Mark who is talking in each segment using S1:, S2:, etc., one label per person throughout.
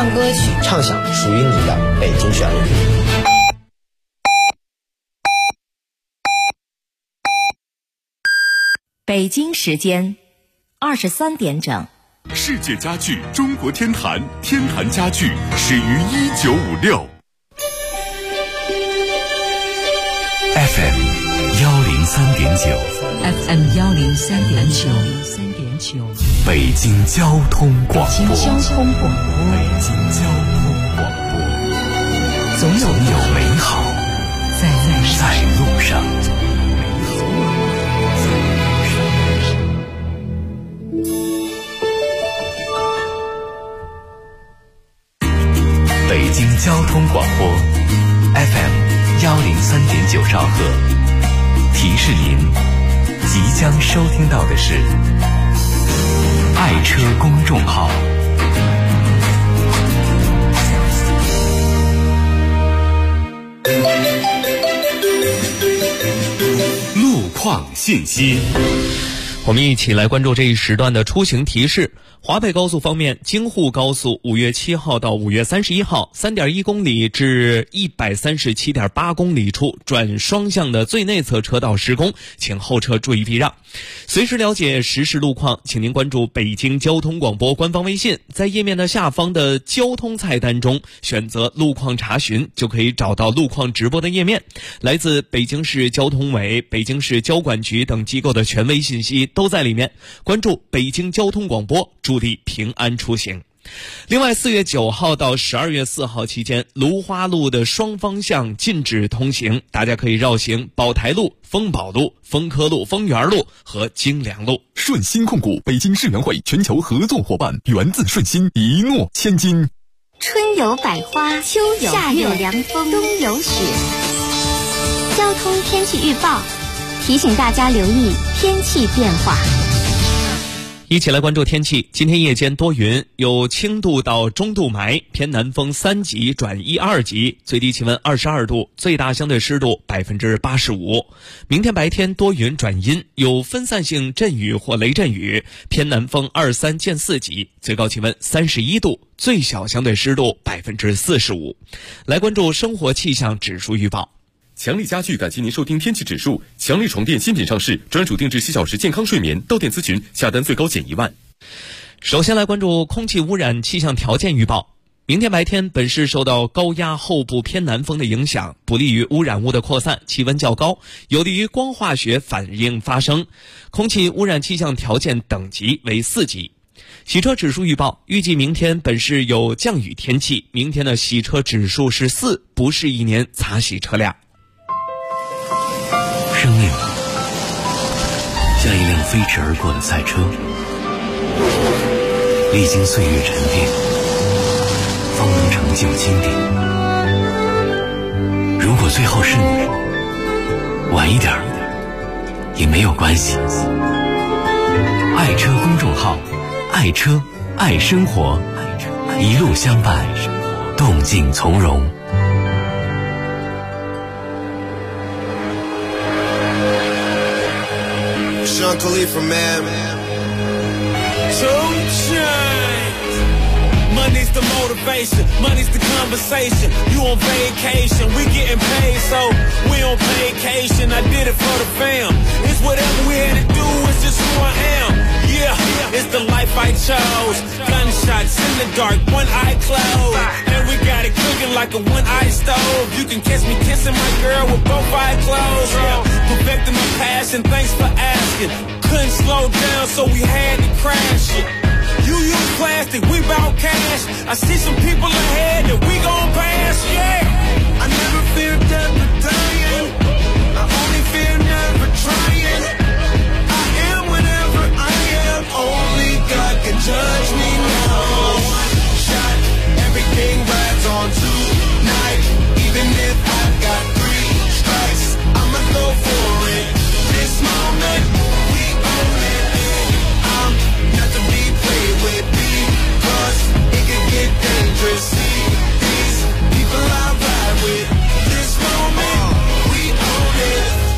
S1: 唱歌曲，
S2: 畅想属于你的北京旋律。
S3: 北京时间23点整。
S4: 世界家具中国天坛，天坛家具始于1956。FM 103.9
S5: FM 103.9
S4: 北京交通广播。
S5: 北京交通广播。
S4: 总有美好在路上。北京交通广播 FM 103.9兆赫，提示您即将收听到的是爱车公众号。路况信息，
S6: 我们一起来关注这一时段的出行提示。华北高速方面，京沪高速5月7号到5月31号 3.1 公里至 137.8 公里处转双向的最内侧车道施工，请后车注意避让。随时了解实时路况，请您关注北京交通广播官方微信，在页面的下方的交通菜单中选择路况查询，就可以找到路况直播的页面。来自北京市交通委、北京市交管局等机构的权威信息都在里面。关注北京交通广播，助力平安出行。另外，4月9号到12月4号期间，芦花路的双方向禁止通行，大家可以绕行宝台路、丰宝路、丰科路、丰源路和京良路。
S4: 顺鑫控股北京世园会全球合作伙伴，源自顺鑫，一诺千金。
S7: 春有百花，秋有夏有凉风，冬有雪。交通天气预报提醒大家留意天气变化。
S6: 一起来关注天气。今天夜间多云，有轻度到中度霾，偏南风3级转1、2级，最低气温22度，最大相对湿度85%。明天白天多云转阴，有分散性阵雨或雷阵雨，偏南风2、3见4级，最高气温31度，最小相对湿度45%。来关注生活气象指数预报。
S4: 强力家具感谢您收听天气指数。强力床垫新品上市，专属定制7小时健康睡眠，到店咨询，下单最高减1万。
S6: 首先来关注空气污染气象条件预报。明天白天，本市受到高压后部偏南风的影响，不利于污染物的扩散，气温较高，有利于光化学反应发生。空气污染气象条件等级为4级。洗车指数预报，预计明天本市有降雨天气，明天的洗车指数是4，不是一年擦洗车辆。
S8: 生命像一辆飞驰而过的赛车，历经岁月沉淀，方能成就经典。如果最后是你，晚一点也没有关系。爱车公众号，爱车爱生活，一路相伴，动静从容。
S9: Sean Khalid from Man.
S10: 2 Chainz. Money's the motivation, money's the conversation. You on vacation, we getting paid, so we on vacation. I did it for the fam. It's whatever we had to do, it's just who I am. Yeah, it's the life I chose. Gunshots in the dark, one eye closed, and we got it cooking like a one-eye stove. You can catch me kissing my girl with both eyes closed. Yeah, perfecting my passion, thanks for asking. Couldn't slow down, so we had to crash it. You use plastic, we bout cash. I see some people ahead that we gon' pass, yeah.
S9: I never fear death or dying. I only fear never trying. I am whatever I am. Only God can judge me now. One shot, everything rides on tonight. Even if I've got 3 strikes, I'ma go for it. This moment, we own it. I'm not to be played with, because it can get dangerous. See these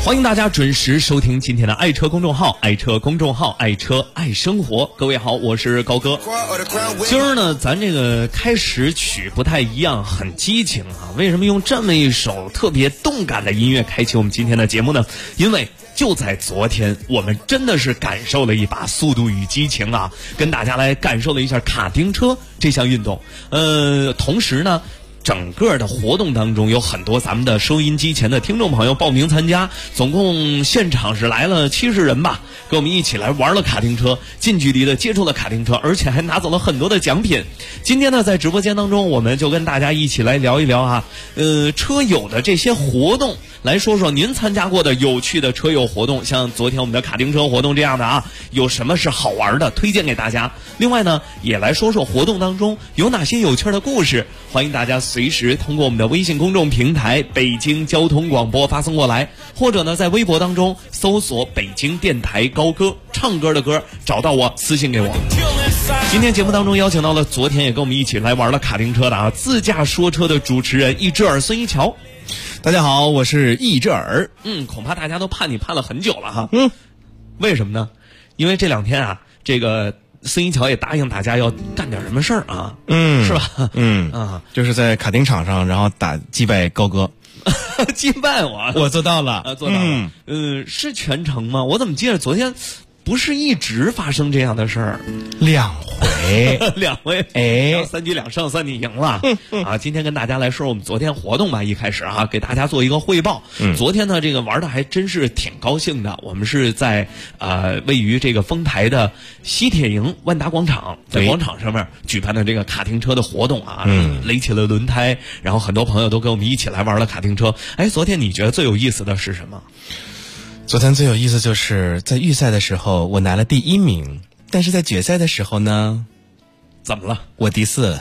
S6: 欢迎大家准时收听今天的爱车公众号，爱车公众号，爱车爱生活。各位好，我是高哥。今儿呢，咱这个开始曲不太一样，很激情啊。为什么用这么一首特别动感的音乐开启我们今天的节目呢？因为就在昨天，我们真的是感受了一把速度与激情啊，跟大家来感受了一下卡丁车这项运动。同时呢，整个的活动当中有很多咱们的收音机前的听众朋友报名参加，总共现场是来了70人吧，跟我们一起来玩了卡丁车，近距离的接触了卡丁车，而且还拿走了很多的奖品。今天呢，在直播间当中，我们就跟大家一起来聊一聊啊，车友的这些活动，来说说您参加过的有趣的车友活动，像昨天我们的卡丁车活动这样的啊，有什么是好玩的，推荐给大家。另外呢，也来说说活动当中有哪些有趣的故事，欢迎大家随时通过我们的微信公众平台北京交通广播发送过来，或者呢在微博当中搜索北京电台高歌，唱歌的歌，找到我私信给我。今天节目当中邀请到了昨天也跟我们一起来玩了卡丁车的啊，自驾说车的主持人易志尔孙一桥。
S1: 大家好，我是易志尔。
S6: 恐怕大家都盼你盼了很久了哈。为什么呢？因为这两天啊，这个孙一桥也答应大家要干点什么事儿啊，是吧？
S1: 就是在卡丁场上，然后击败高哥。
S6: 击败我
S1: 做到了，
S6: 做到了。是全程吗？我怎么记得昨天不是一直发生这样的事儿
S1: ？2回
S6: ，2回，3局2胜，算你赢了。今天跟大家来说我们昨天活动吧，一开始啊，给大家做一个汇报。昨天呢，这个玩的还真是挺高兴的。我们是在位于这个丰台的西铁营万达广场，在广场上面举办的这个卡丁车的活动啊，垒起了轮胎，然后很多朋友都跟我们一起来玩了卡丁车。昨天你觉得最有意思的是什么？
S1: 昨天最有意思就是在预赛的时候我拿了第1名，但是在决赛的时候呢，
S6: 怎么了？
S1: 我第4。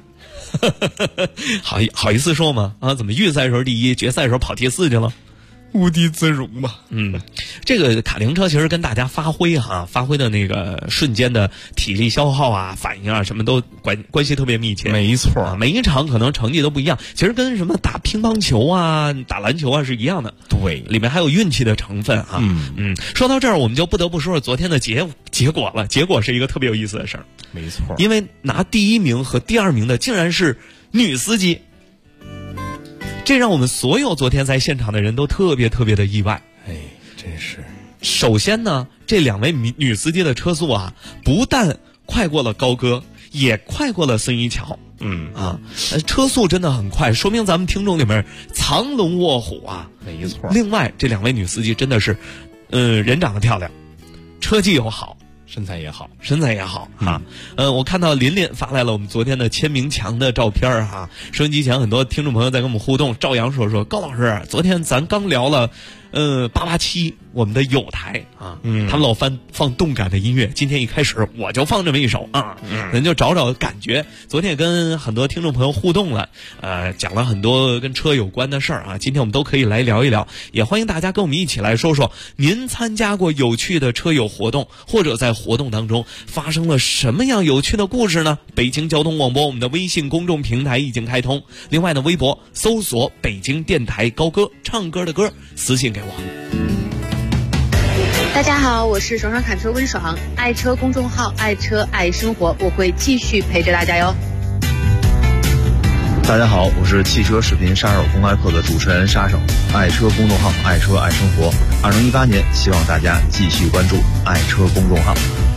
S6: 好意思说吗？怎么预赛时候第1，决赛时候跑第4去了？
S1: 无地自容吧。
S6: 这个卡丁车其实跟大家发挥的那个瞬间的体力消耗啊、反应啊，什么都关系特别密切。
S1: 没错，
S6: 每一场可能成绩都不一样，其实跟什么打乒乓球啊、打篮球啊是一样的。
S1: 对，
S6: 里面还有运气的成分啊。说到这儿，我们就不得不说说昨天的结果了。结果是一个特别有意思的事儿。
S1: 没错，
S6: 因为拿第1名和第2名的竟然是女司机。这让我们所有昨天在现场的人都特别特别的意外。
S1: 真是。
S6: 首先呢，这2位女司机的车速啊，不但快过了高歌，也快过了孙一桥。车速真的很快，说明咱们听众里面藏龙卧虎啊。
S1: 没错。
S6: 另外，这2位女司机真的是，人长得漂亮，车技又好。
S1: 身材也好
S6: 啊。我看到琳琳发来了我们昨天的签名墙的照片啊。收音机前很多听众朋友在跟我们互动，赵阳说高老师，昨天咱刚聊了887我们的友台啊，他们老放动感的音乐，今天一开始我就放这么一首啊，咱就找找感觉。昨天也跟很多听众朋友互动了，讲了很多跟车有关的事儿啊，今天我们都可以来聊一聊，也欢迎大家跟我们一起来说说您参加过有趣的车友活动，或者在活动当中发生了什么样有趣的故事呢？北京交通广播我们的微信公众平台已经开通，另外呢，微博搜索北京电台高歌，唱歌的歌，私信给我。
S11: 大家好，我是爽爽侃车温爽，爱车公众号，爱车爱生活，我会继续陪着大家哟。
S12: 大家好，我是汽车视频杀手公开课的主持人杀手，爱车公众号，爱车爱生活。2018年，希望大家继续关注爱车公众号。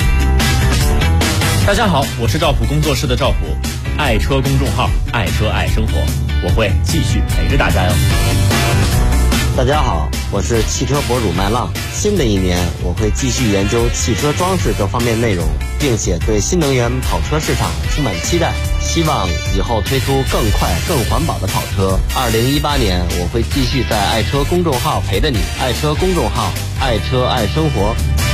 S13: 大家好，我是赵普工作室的赵普，爱车公众号，爱车爱生活，我会继续陪着大家哟。
S14: 大家好，我是汽车博主麦浪。新的一年，我会继续研究汽车装饰这方面内容，并且对新能源跑车市场充满期待，希望以后推出更快、更环保的跑车。2018年，我会继续在爱车公众号陪着你，爱车公众号，爱车爱生活。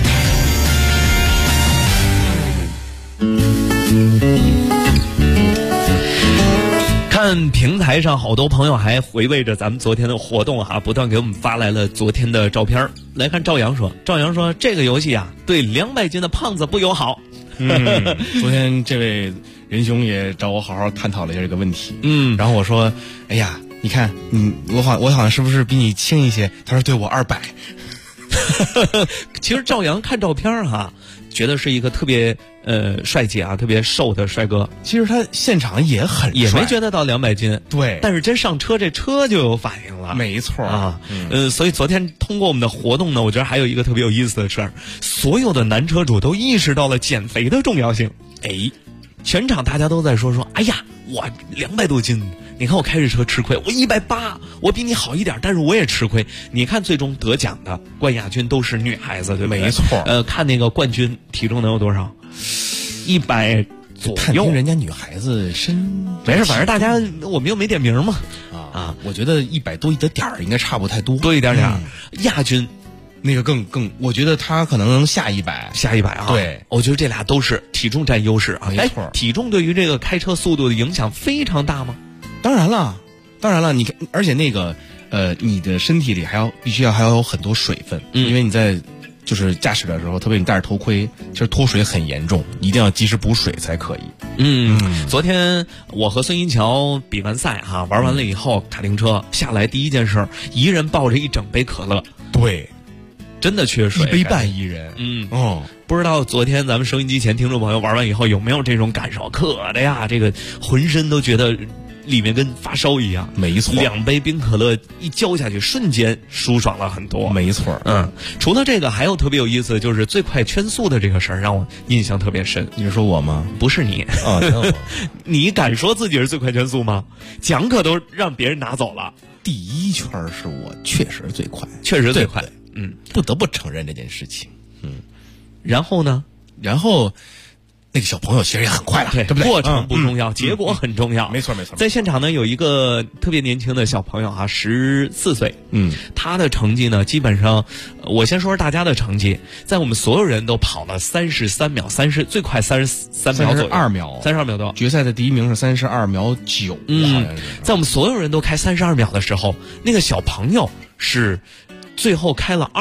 S6: 看平台上好多朋友还回味着咱们昨天的活动不断给我们发来了昨天的照片。来看赵阳说这个游戏啊对200斤的胖子不友好。
S1: 昨天这位仁兄也找我好好探讨了一下这个问题。然后我说，哎呀， 你看，我好像是不是比你轻一些？他说对，我200。
S6: 其实赵阳看照片哈，觉得是一个特别帅气啊，特别瘦的帅哥。
S1: 其实他现场也很帅，
S6: 也没觉得到200斤。
S1: 对，
S6: 但是真上车，这车就有反应了。
S1: 没错
S6: 啊，所以昨天通过我们的活动呢，我觉得还有一个特别有意思的事儿，所有的男车主都意识到了减肥的重要性。哎，全场大家都在说，哎呀，我200多斤。你看我开着车吃亏，我180，我比你好一点，但是我也吃亏。你看最终得奖的冠亚军都是女孩子，对不对？
S1: 没错。
S6: 看那个冠军体重能有多少？100左右。
S1: 看听人家女孩子身，
S6: 没事，反正大家我们又没点名嘛。
S1: 我觉得100多一点儿应该差不太多，
S6: 多一点。亚军。
S1: 那个更，我觉得他可能能下100
S6: 啊！
S1: 对，
S6: 我觉得这俩都是体重占优势啊。
S1: 没错，
S6: 体重对于这个开车速度的影响非常大吗？
S1: 当然了，你看，而且那个你的身体里必须要有很多水分，因为你在就是驾驶的时候，特别你戴着头盔，其实脱水很严重，一定要及时补水才可以。
S6: 昨天我和孙银桥比完赛哈，玩完了以后，卡丁车下来第一件事，一人抱着1整杯可乐。
S1: 对。
S6: 真的缺水，
S1: 1杯半一人。
S6: 不知道昨天咱们收音机前听众朋友玩完以后有没有这种感受？渴的呀，这个浑身都觉得里面跟发烧一样。
S1: 没错
S6: ，2杯冰可乐一浇下去，瞬间舒爽了很多。
S1: 没错。
S6: 除了这个，还有特别有意思，就是最快圈速的这个事儿让我印象特别深。
S1: 你是说我吗？
S6: 不是你。你敢说自己是最快圈速吗？奖可都让别人拿走了。
S1: 第1圈是我确实最快，
S6: 确实最快。
S1: 不得不承认这件事情。
S6: 然后呢？
S1: 然后那个小朋友其实也很快了，对不对？
S6: 过程不重要，结果很重要。
S1: 没错。
S6: 在现场呢，有一个特别年轻的小朋友啊，14岁。他的成绩呢，基本上，我先说说大家的成绩，在我们所有人都跑了33秒30，最快33秒左右，32秒多。
S1: 决赛的第1名是32秒9，好像是。
S6: 在我们所有人都开32秒的时候，那个小朋友是最后开了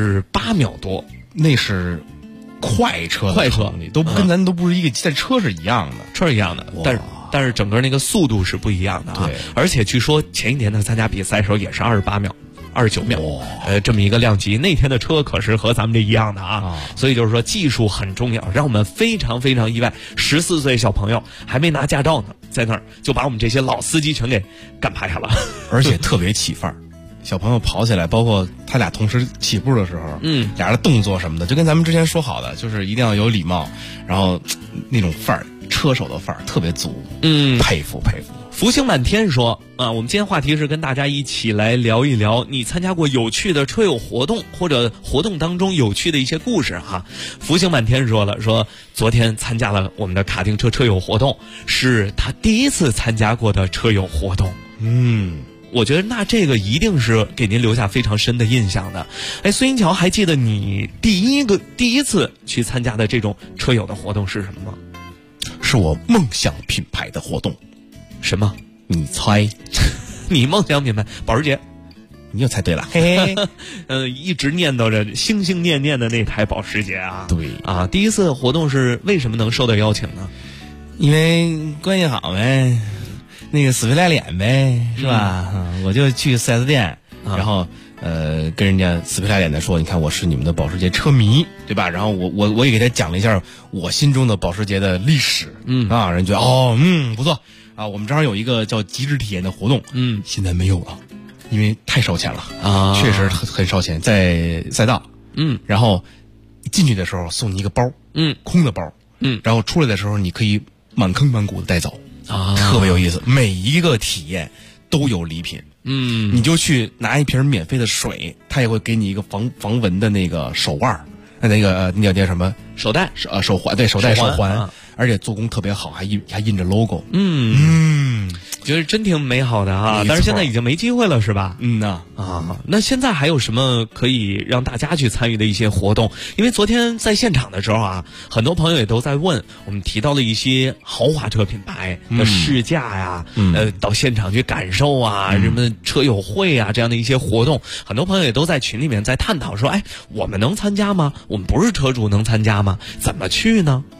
S6: 28秒多，
S1: 那是快车都跟咱都不是一个，在车是一样的，但是整个那个速度是不一样的啊。 对，
S6: 而且据说前一年他参加比赛的时候也是28秒、29秒，这么一个量级。那天的车可是和咱们这一样的啊，所以就是说技术很重要，让我们非常非常意外。14岁小朋友还没拿驾照呢，在那儿就把我们这些老司机全给干趴下了，
S1: 而且特别起范儿。小朋友跑起来，包括他俩同时起步的时候，俩人的动作什么的，就跟咱们之前说好的，就是一定要有礼貌，然后那种范儿，车手的范儿特别足，佩服。
S6: 福星满天说啊，我们今天话题是跟大家一起来聊一聊你参加过有趣的车友活动，或者活动当中有趣的一些故事哈。福星满天说昨天参加了我们的卡丁车车友活动，是他第一次参加过的车友活动。我觉得那这个一定是给您留下非常深的印象的。孙银桥，还记得你第一次去参加的这种车友的活动是什么吗？
S1: 是我梦想品牌的活动。
S6: 什么？
S1: 你猜？
S6: 你梦想品牌保时捷？
S1: 你又猜对了，嘿嘿。
S6: 一直念叨着心心念念的那台保时捷啊。
S1: 对
S6: 啊，第一次活动是为什么能受到邀请呢？
S1: 因为关系好呗。那个死皮赖脸呗，是吧？我就去 4S 店，然后跟人家死皮赖脸的说，你看我是你们的保时捷车迷，对吧？然后我也给他讲了一下我心中的保时捷的历史，人觉得不错啊。我们正好有一个叫极致体验的活动，现在没有了，因为太烧钱了啊，确实很烧钱，在赛道，然后进去的时候送你一个包，空的包，然后出来的时候你可以满坑满谷的带走。特别有意思，每一个体验都有礼品。你就去拿一瓶免费的水，他也会给你一个防蚊的那个手腕，那叫什么
S6: 手带
S1: 手环，对，手环，而且做工特别好，还印着 logo。
S6: 觉得真挺美好的啊！但是现在已经没机会了，是吧？那现在还有什么可以让大家去参与的一些活动？因为昨天在现场的时候啊，很多朋友也都在问，我们提到了一些豪华车品牌的试驾呀，到现场去感受啊，什么车友会啊这样的一些活动，很多朋友也都在群里面在探讨说，我们能参加吗？我们不是车主能参加吗？怎么去呢？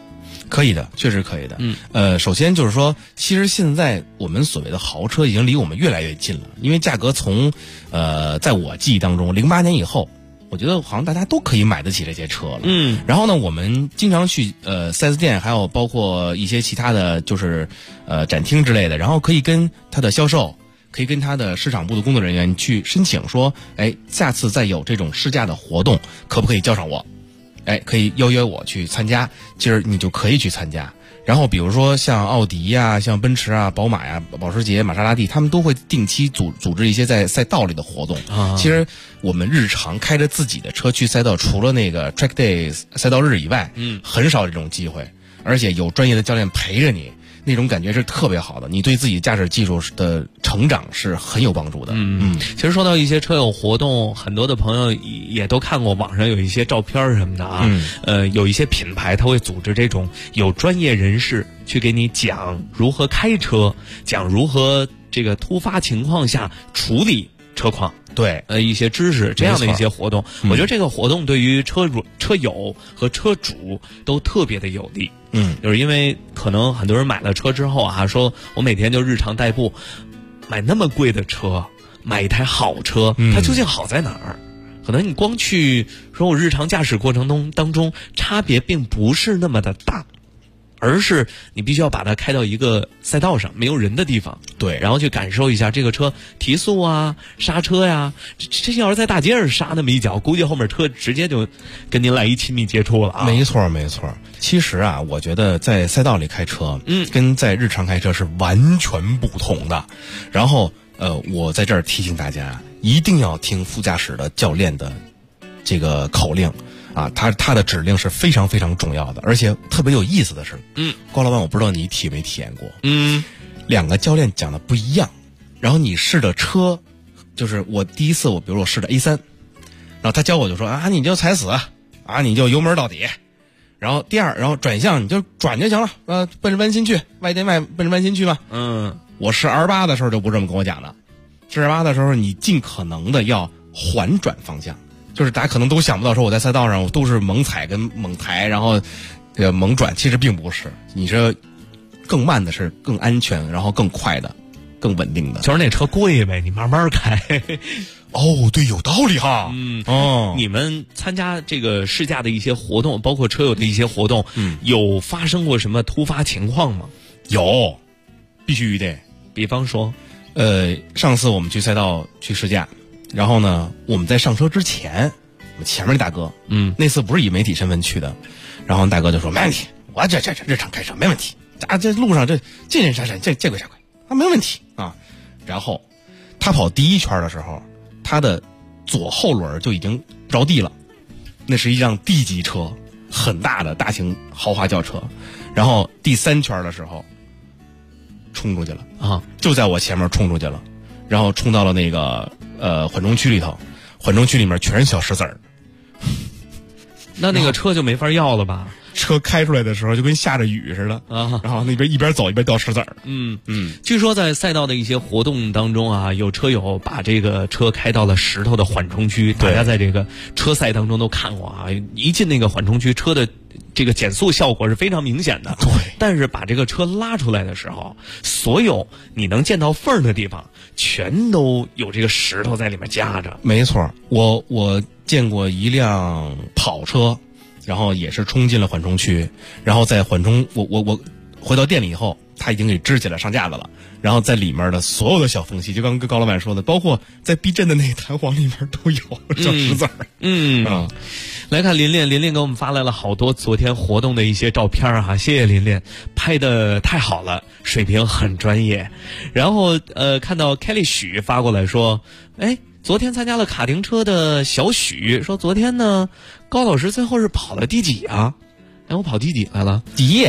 S1: 可以的，确实可以的。首先就是说，其实现在我们所谓的豪车已经离我们越来越近了，因为价格从在我记忆当中，08年以后，我觉得好像大家都可以买得起这些车了。然后呢，我们经常去4S店，还有包括一些其他的就是展厅之类的，然后可以跟他的销售，可以跟他的市场部的工作人员去申请说，哎，下次再有这种试驾的活动，可不可以叫上我？哎，可以邀约我去参加，今儿你就可以去参加。然后比如说像奥迪呀、像奔驰啊、宝马呀、保时捷、玛莎拉蒂，他们都会定期组织一些在赛道里的活动。其实我们日常开着自己的车去赛道，除了那个 track day 赛道日以外，很少这种机会，而且有专业的教练陪着你。那种感觉是特别好的，你对自己驾驶技术的成长是很有帮助的。
S6: 其实说到一些车友活动，很多的朋友也都看过网上有一些照片什么的啊。有一些品牌他会组织这种有专业人士去给你讲如何开车，讲如何这个突发情况下处理车况。
S1: 对，
S6: 一些知识这样的一些活动，我觉得这个活动对于车友和车主都特别的有利。就是因为可能很多人买了车之后啊，说我每天就日常代步，买那么贵的车，买一台好车，它究竟好在哪儿？可能你光去说我日常驾驶过程当中差别并不是那么的大。而是你必须要把它开到一个赛道上没有人的地方，
S1: 对，
S6: 然后去感受一下这个车提速啊、刹车呀。这要是在大街上刹那么一脚，估计后面车直接就跟您来一亲密接触了啊。
S1: 没错没错。其实啊，我觉得在赛道里开车，跟在日常开车是完全不同的。然后我在这儿提醒大家，一定要听副驾驶的教练的这个口令。啊，他的指令是非常非常重要的，而且特别有意思的是，高老板，我不知道你体没体验过，两个教练讲的不一样，然后你试的车，就是我第一次比如我试的 A3， 然后他教我就说啊，你就踩死啊，你就油门到底，然后然后转向你就转就行了，奔着弯心去，外颠外奔着弯心去嘛。我试 R8 的时候就不这么跟我讲的，试 R8 的时候你尽可能的要缓转方向。就是大家可能都想不到，说我在赛道上我都是猛踩跟猛抬，然后猛转，其实并不是。你这更慢的是更安全，然后更快的、更稳定的。
S6: 就是那车贵呗，你慢慢开。
S1: 哦，对，有道理哈。
S6: 你们参加这个试驾的一些活动，包括车友的一些活动，有发生过什么突发情况吗？
S1: 有，必须的。
S6: 比方说，
S1: 上次我们去赛道去试驾。然后呢，我们在上车之前，我们前面那大哥，那次不是以媒体身份去的，然后大哥就说没问题，我这日常开车没问题，这路上这见人闪闪，见鬼闪鬼，没问题啊。然后他跑第一圈的时候，他的左后轮就已经着地了，那是一辆 D 级车，很大的大型豪华轿车。然后第3圈的时候，冲出去了啊，就在我前面冲出去了，然后冲到了那个。缓冲区里头，缓冲区里面全是小石子儿，
S6: 那个车就没法要了吧？
S1: 车开出来的时候就跟下着雨似的啊，然后那边一边走一边掉石子儿。
S6: 据说在赛道的一些活动当中啊，有车友把这个车开到了石头的缓冲区，大家在这个车赛当中都看过啊，一进那个缓冲区，车的这个减速效果是非常明显的。
S1: 对，
S6: 但是把这个车拉出来的时候，所有你能见到缝的地方，全都有这个石头在里面夹着。
S1: 没错，我见过一辆跑车，然后也是冲进了缓冲区，然后在缓冲，我回到店里以后，他已经给支起来上架子了，然后在里面的所有的小缝隙，就刚跟高老板说的，包括在避震的那弹簧里面都有小石子儿。
S6: 来看琳琳给我们发来了好多昨天活动的一些照片哈，谢谢琳琳，拍的太好了，水平很专业。然后看到 Kelly 许发过来说，昨天参加了卡丁车的小许说，昨天呢高老师最后是跑了第几啊？我跑第几来了？
S1: 第一，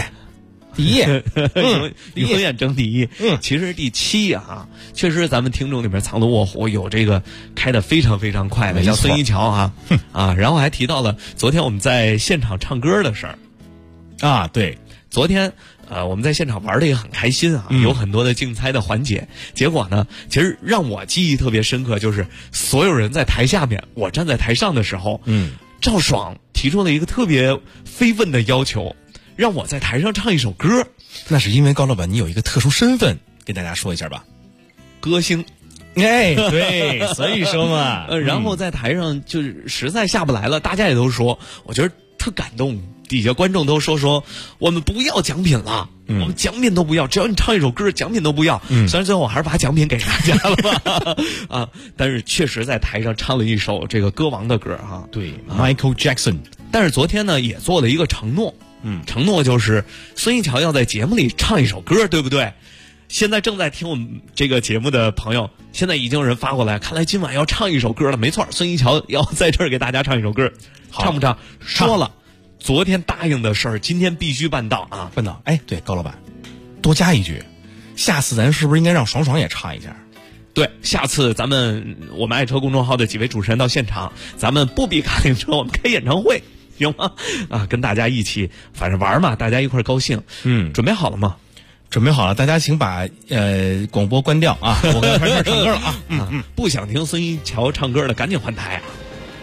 S6: 永远争第一。其实第7啊，确实咱们听众里面藏龙卧虎，有这个开得非常非常快的，像孙一桥啊，然后还提到了昨天我们在现场唱歌的事儿
S1: 啊。对，
S6: 昨天我们在现场玩的也很开心啊，有很多的竞猜的环节。结果呢，其实让我记忆特别深刻，就是所有人在台下面，我站在台上的时候，赵爽提出了一个特别非分的要求， 让我在台上唱一首歌。
S1: 那是因为高老板你有一个特殊身份，给大家说一下吧。
S6: 歌星。
S1: 哎，对，所以说嘛，
S6: 然后在台上就是实在下不来了，大家也都说，我觉得特感动。底下观众都说我们不要奖品了，我们奖品都不要，只要你唱一首歌，奖品都不要。虽然最后我还是把奖品给大家了吧，啊，但是确实在台上唱了一首这个歌王的歌哈。
S1: 对，Michael Jackson。
S6: 但是昨天呢，也做了一个承诺，承诺就是孙一乔要在节目里唱一首歌，对不对？现在正在听我们这个节目的朋友，现在已经有人发过来，看来今晚要唱一首歌了。没错，孙一乔要在这儿给大家唱一首歌，唱不唱？说了。昨天答应的事儿，今天必须办到啊！
S1: 办到！哎，对，高老板，多加一句，下次咱是不是应该让爽爽也唱一下？
S6: 对，下次我们爱车公众号的几位主持人到现场，咱们不比卡丁车，我们开演唱会，行吗？啊，跟大家一起，反正玩嘛，大家一块儿高兴。准备好了吗？
S1: 准备好了，大家请把广播关掉啊！我跟开始唱歌了啊！
S6: 不想听孙一乔唱歌的，赶紧换台啊！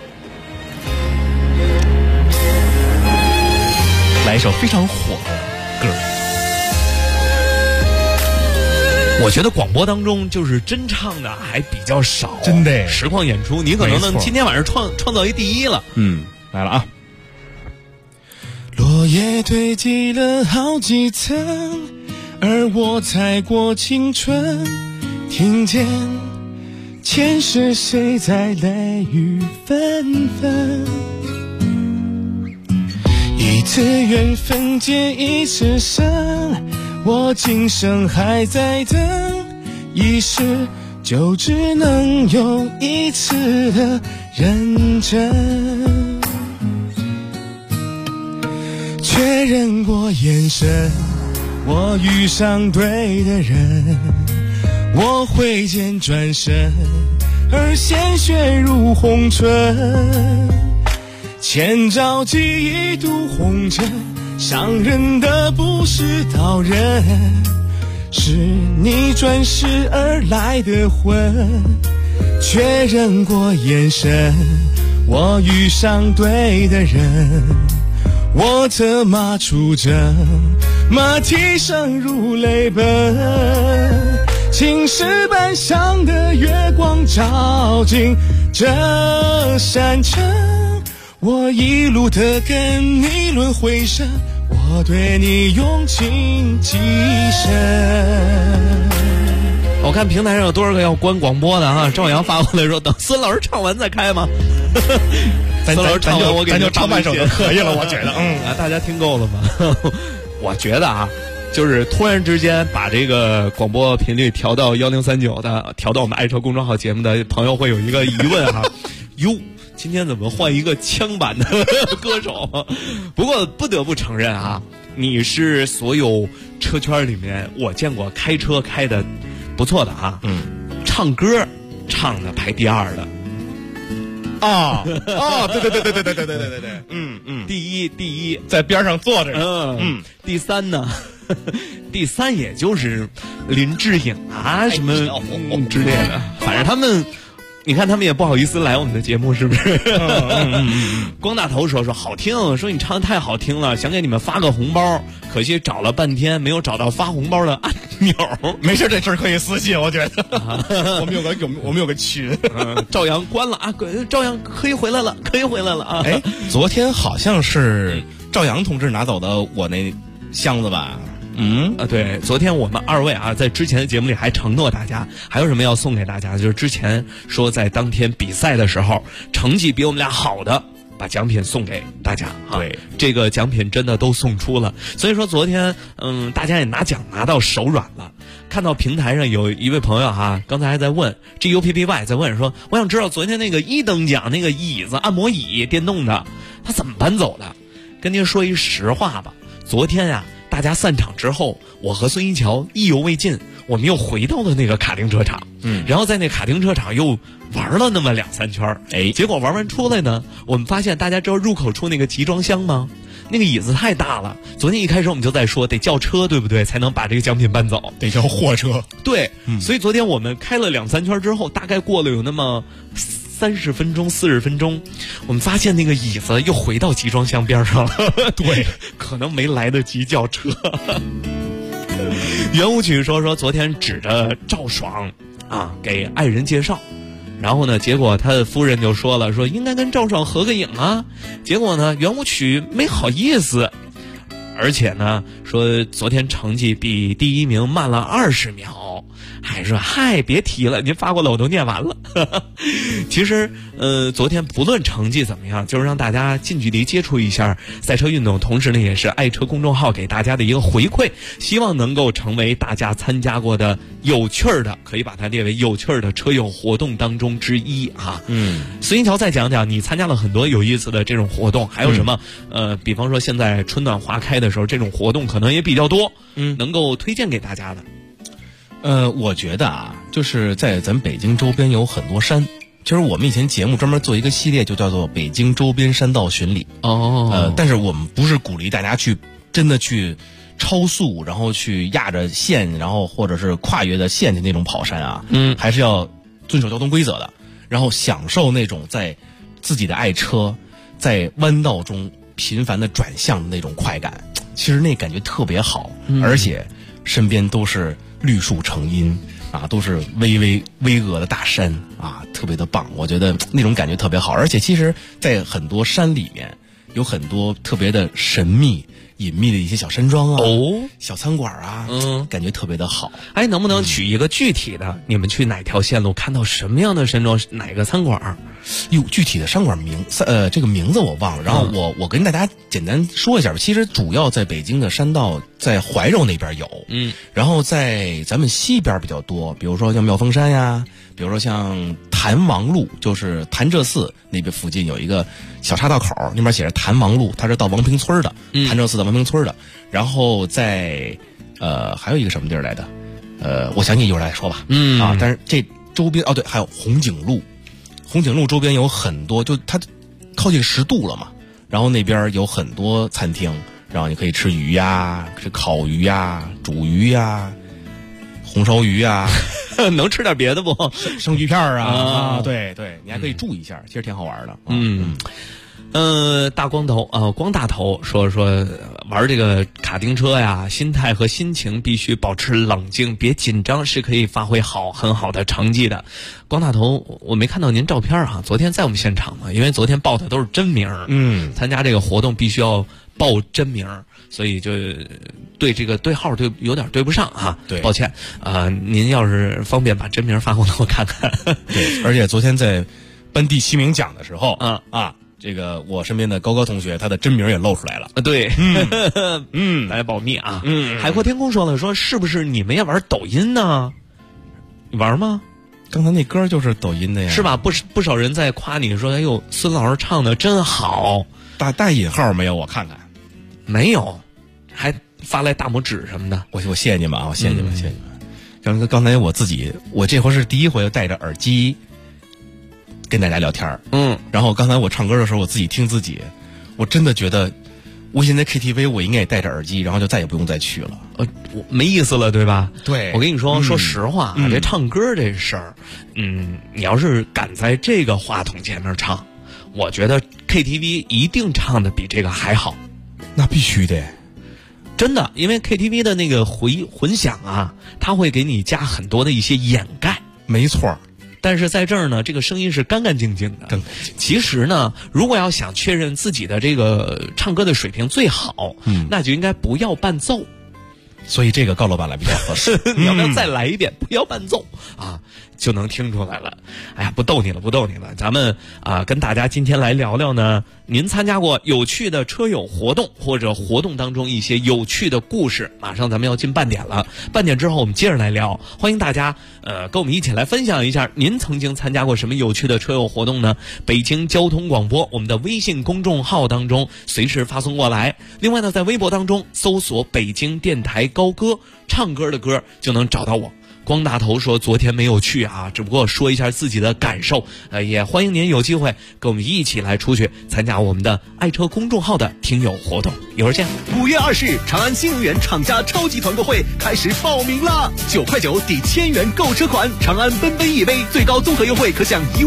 S1: 来一首非常火的歌。
S6: 我觉得广播当中就是真唱的还比较少，
S1: 真的
S6: 实况演出，你可能今天晚上创造一第一了。
S1: 来了啊！
S9: 落叶堆积了好几层，而我踩过青春，听见前世谁在泪雨纷纷。一次缘分结一次生，我今生还在等，一世就只能有一次的认真。确认过眼神，我遇上对的人，我挥剑转身，而鲜血如红唇。千朝记一度红尘，伤人的不是刀刃，是你转世而来的魂。确认过眼神，我遇上对的人，我策马出征，马蹄声如泪奔。青石板上的月光照进这山城，我一路的跟你轮回声，我对你用尽极深。
S6: 我看平台上有多少个要关广播的啊？赵阳发过来说，等孙老师唱完再开吗？孙老师唱完我给
S1: 咱就唱半首就可以了，我觉得。
S6: 大家听够了吗？我觉得啊，就是突然之间把这个广播频率调到1039的，调到我们爱车公众号节目的朋友会有一个疑问哈，哟。今天怎么换一个枪版的歌手？不过不得不承认啊，你是所有车圈里面我见过开车开的不错的啊。唱歌唱的排第二的。对，第一
S1: 在边上坐着。
S6: 第三呢？第三也就是林志颖啊什么之类的，反正他们。你看他们也不好意思来我们的节目，是不是？光大头说好听，说你唱的太好听了，想给你们发个红包，可惜找了半天没有找到发红包的按钮。
S1: 没事，这事可以私信，我觉得。我们有个群，
S6: 赵阳关了啊，赵阳可以回来了啊！
S1: 哎，昨天好像是赵阳同志拿走的我那箱子吧？
S6: 对，昨天我们二位啊，在之前的节目里还承诺大家，还有什么要送给大家？就是之前说在当天比赛的时候，成绩比我们俩好的，把奖品送给大家。
S1: 对，
S6: 这个奖品真的都送出了。所以说昨天，大家也拿奖拿到手软了。看到平台上有一位朋友哈，刚才还在问 GUPPY 在问说，我想知道昨天那个1等奖那个椅子按摩椅电动的，他怎么搬走的？跟您说一实话吧，昨天呀。大家散场之后，我和孙一乔意犹未尽，我们又回到了那个卡丁车场，然后在那卡丁车场又玩了那么2-3圈，结果玩完出来呢，我们发现大家知道入口处那个集装箱吗？那个椅子太大了，昨天一开始我们就在说得叫车，对不对？才能把这个奖品搬走，
S1: 得叫货车。
S6: 对，所以昨天我们开了2-3圈之后，大概过了有那么 30分钟、40分钟，我们发现那个椅子又回到集装箱边上了。
S1: 对，
S6: 可能没来得及叫车。圆舞曲说昨天指着赵爽啊给爱人介绍，然后呢，结果他的夫人就说了，说应该跟赵爽合个影啊。结果呢，圆舞曲没好意思，而且呢，说昨天成绩比第1名慢了20秒，还说嗨别提了，您发过来我都念完了。其实昨天不论成绩怎么样，就是让大家近距离接触一下赛车运动，同时呢也是爱车公众号给大家的一个回馈，希望能够成为大家参加过的有趣儿的，可以把它列为有趣儿的车友活动当中之一啊。孙一桥再讲讲你参加了很多有意思的这种活动，还有什么比方说现在春暖花开的时候，这种活动可能也比较多，能够推荐给大家的。
S1: 我觉得啊，就是在咱北京周边有很多山。其实我们以前节目专门做一个系列，就叫做北京周边山道巡礼。但是我们不是鼓励大家去真的去超速，然后去压着线，然后或者是跨越的线的那种跑山啊。还是要遵守交通规则的，然后享受那种在自己的爱车在弯道中频繁的转向的那种快感。其实那感觉特别好，而且身边都是绿树成荫啊，都是巍峨的大山啊，特别的棒。我觉得那种感觉特别好，而且其实在很多山里面有很多特别的神秘隐秘的一些小山庄啊，小餐馆啊，感觉特别的好。
S6: 哎，能不能举一个具体的？你们去哪条线路看到什么样的山庄，哪个餐馆？
S1: 哟，具体的餐馆这个名字我忘了。然后我跟大家简单说一下吧。其实主要在北京的山道，在怀柔那边有，然后在咱们西边比较多，比如说像妙峰山呀，比如说像谭王路，就是潭柘寺那边附近有一个小岔道口，那边写着谭王路，它是到王平村的，潭柘寺到王平村的。然后在还有一个什么地儿来的？我想起一会儿来说吧。但是这周边对，还有红景路。红景路周边有很多，就它靠近10渡了嘛，然后那边有很多餐厅，然后你可以吃鱼呀，吃烤鱼呀，煮鱼呀，红烧鱼呀，
S6: 能吃点别的不？
S1: 生鱼片啊，对，你还可以住一下，其实挺好玩的。
S6: 大光大头说玩这个卡丁车呀，心态和心情必须保持冷静，别紧张，是可以发挥很好的成绩的。光大头，我没看到您照片啊，昨天在我们现场嘛，因为昨天报的都是真名，参加这个活动必须要报真名，所以就对这个对号有点对不上啊，对，抱歉啊，您要是方便把真名发过来我看看。
S1: 对，而且昨天在颁第7名奖的时候，这个我身边的高同学，他的真名也露出来了。
S6: 对，大家保密啊。海阔天空说是不是你们也玩抖音呢？你玩吗？
S1: 刚才那歌就是抖音的呀，
S6: 是吧？不少人在夸你说，哎呦，孙老师唱的真好。
S1: 带引号没有？我看看，
S6: 没有，还发来大拇指什么的。
S1: 我谢谢你们啊，谢谢你们，谢谢你们。刚才我这回是第一回戴着耳机跟大家聊天，然后刚才我唱歌的时候，我自己听自己，我真的觉得，我现在 KTV 我应该也戴着耳机，然后就再也不用再去了，
S6: 没意思了，对吧？
S1: 对，
S6: 我跟你说实话，这唱歌这事儿，你要是敢在这个话筒前面唱，我觉得 KTV 一定唱的比这个还好。
S1: 那必须的，
S6: 真的，因为 KTV 的那个混响啊，它会给你加很多的一些掩盖，
S1: 没错。
S6: 但是在这儿呢，这个声音是干干净净的。其实呢，如果要想确认自己的这个唱歌的水平最好，那就应该不要伴奏。
S1: 所以这个高老板来比较合适。
S6: 你要不要再来一遍？不要伴奏啊，就能听出来了。哎呀，不逗你了。咱们跟大家今天来聊聊呢，您参加过有趣的车友活动，或者活动当中一些有趣的故事。马上咱们要进半点了，半点之后我们接着来聊。欢迎大家跟我们一起来分享一下您曾经参加过什么有趣的车友活动呢？北京交通广播我们的微信公众号当中随时发送过来。另外呢，在微博当中搜索北京电台高歌，唱歌的歌就能找到我。光大头说昨天没有去啊，只不过说一下自己的感受。也欢迎您有机会跟我们一起来出去参加我们的爱车公众号的听友活动。一会儿见。
S15: 5月20日，长安新能源厂家超级团购会开始报名啦！9块9抵1000元购车款，长安奔奔 EV 最高综合优惠可享15000，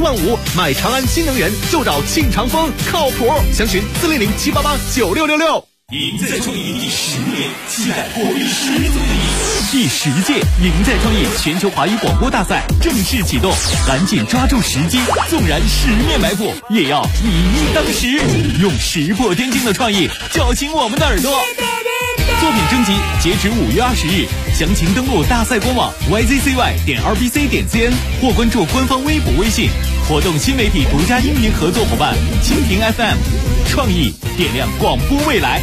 S15: 买长安新能源就找庆长风，靠谱。详询400-788-9666。
S4: 赢在创意第10年，期待活力10足的你。第10届赢在创意全球华语广播大赛正式启动，赶紧抓住时机，纵然10面埋伏，也要熠熠当时，用石破天惊的创意叫醒我们的耳朵。作品征集截止5月20日，详情登录大赛官网 yzcy.rbc.cn 或关注官方微博微信。活动新媒体独家音频合作伙伴蜻蜓 FM， 创意点亮广播未来。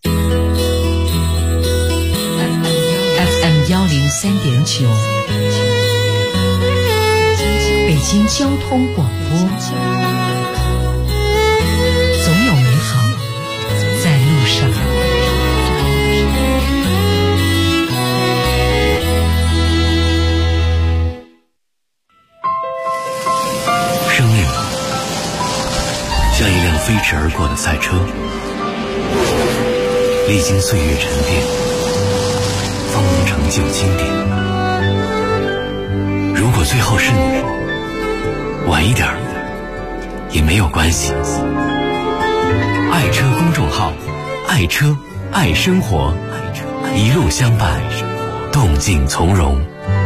S5: FM 103.9，北京交通广播，总有美好在路上。
S8: 生命像一辆飞驰而过的赛车，历经岁月沉淀，方能成就经典。如果最后是你，晚一点也没有关系。爱车公众号，爱车爱生活，一路相伴，动静从容。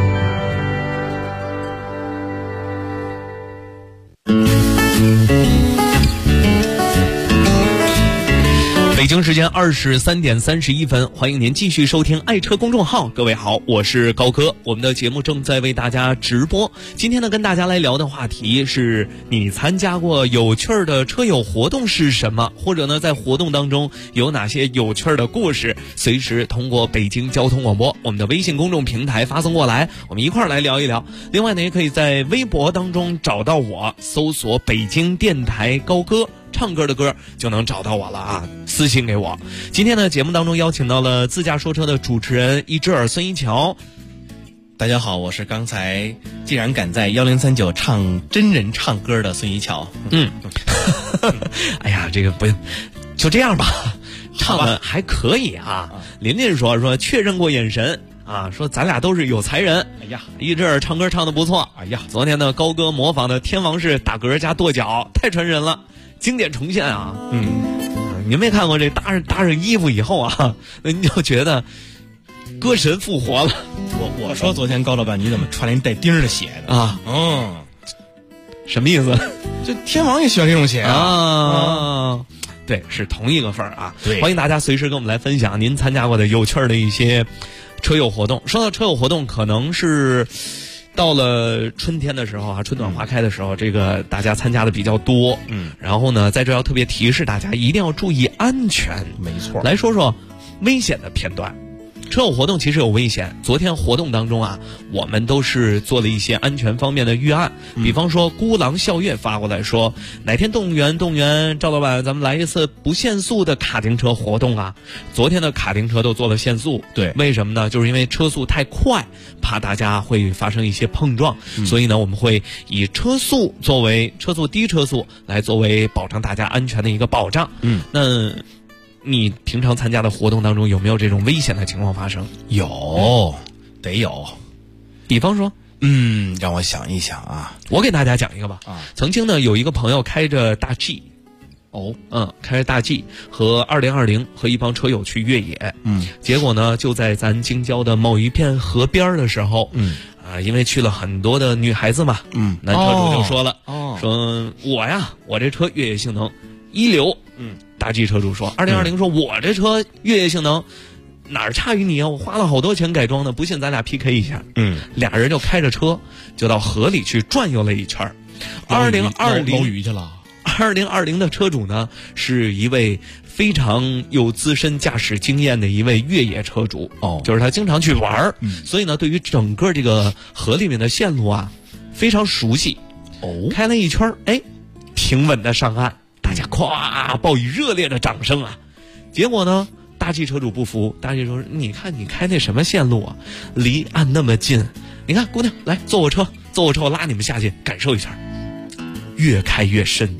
S6: 北京时间23点31分，欢迎您继续收听爱车公众号。各位好，我是高哥，我们的节目正在为大家直播。今天呢，跟大家来聊的话题是你参加过有趣的车友活动是什么，或者呢，在活动当中有哪些有趣的故事，随时通过北京交通广播我们的微信公众平台发送过来，我们一块儿来聊一聊。另外呢，也可以在微博当中找到我，搜索北京电台高哥，唱歌的歌就能找到我了啊，私信给我。今天呢，节目当中邀请到了自驾说车的主持人一只耳孙一桥。
S1: 大家好，我是刚才竟然敢在1039唱真人唱歌的孙一桥。
S6: 哎呀，这个不就这样吧，唱的还可以啊。琳琳说确认过眼神啊，说咱俩都是有才人。
S1: 哎呀，
S6: 一只耳唱歌唱的不错。
S1: 哎呀，
S6: 昨天呢，高哥模仿的天王式打嗝加跺脚，太传神了，经典重现啊。您没看过这搭上衣服以后啊，那你就觉得歌神复活了。
S1: 我说昨天高老板你怎么穿了一带钉的鞋呢？
S6: 啊，什么意思？
S1: 这天王也喜欢这种鞋
S6: 啊。对，是同一个份儿啊。
S1: 对，
S6: 欢迎大家随时跟我们来分享您参加过的有趣的一些车友活动。说到车友活动，可能是到了春天的时候啊，春暖花开的时候，这个大家参加的比较多。然后呢，在这要特别提示大家，一定要注意安全。
S1: 没错。
S6: 来说说危险的片段。车友活动其实有危险，昨天活动当中啊，我们都是做了一些安全方面的预案。比方说孤狼笑月发过来说，哪天动物园赵老板，咱们来一次不限速的卡丁车活动啊。昨天的卡丁车都做了限速，
S1: 对，
S6: 为什么呢？就是因为车速太快，怕大家会发生一些碰撞，所以呢，我们会以车速低车速来作为保障大家安全的一个保障。那你平常参加的活动当中有没有这种危险的情况发生？
S1: 有，得有。
S6: 比方说，
S1: 让我想一想啊，
S6: 我给大家讲一个吧。曾经呢，有一个朋友开着大 G， 开着大 G 和2020和一帮车友去越野，结果呢，就在咱京郊的某一片河边的时候，因为去了很多的女孩子嘛，男车主就说了，说我这车越野性能一流，大 G 车主说，2020说我这车越野性能哪儿差于你啊？我花了好多钱改装的，不信咱俩 PK 一下。俩人就开着车就到河里去转悠了一圈。
S1: 捞鱼去了。
S6: 2020的车主呢，是一位非常有资深驾驶经验的一位越野车主，就是他经常去玩，所以呢，对于整个这个河里面的线路啊，非常熟悉。开了一圈，挺稳的上岸。大家夸报以热烈的掌声啊！结果呢，大 G 车主不服，大 G 说：“你看你开那什么线路啊，离岸那么近，你看姑娘来坐我车，我拉你们下去感受一下。”越开越深，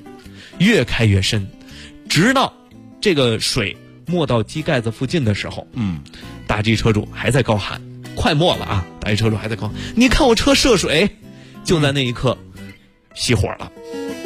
S6: 直到这个水没到机盖子附近的时候，大 G 车主还在高喊：“快没了啊！”大 G 车主还在高喊：“你看我车涉水！”就在那一刻，熄火了。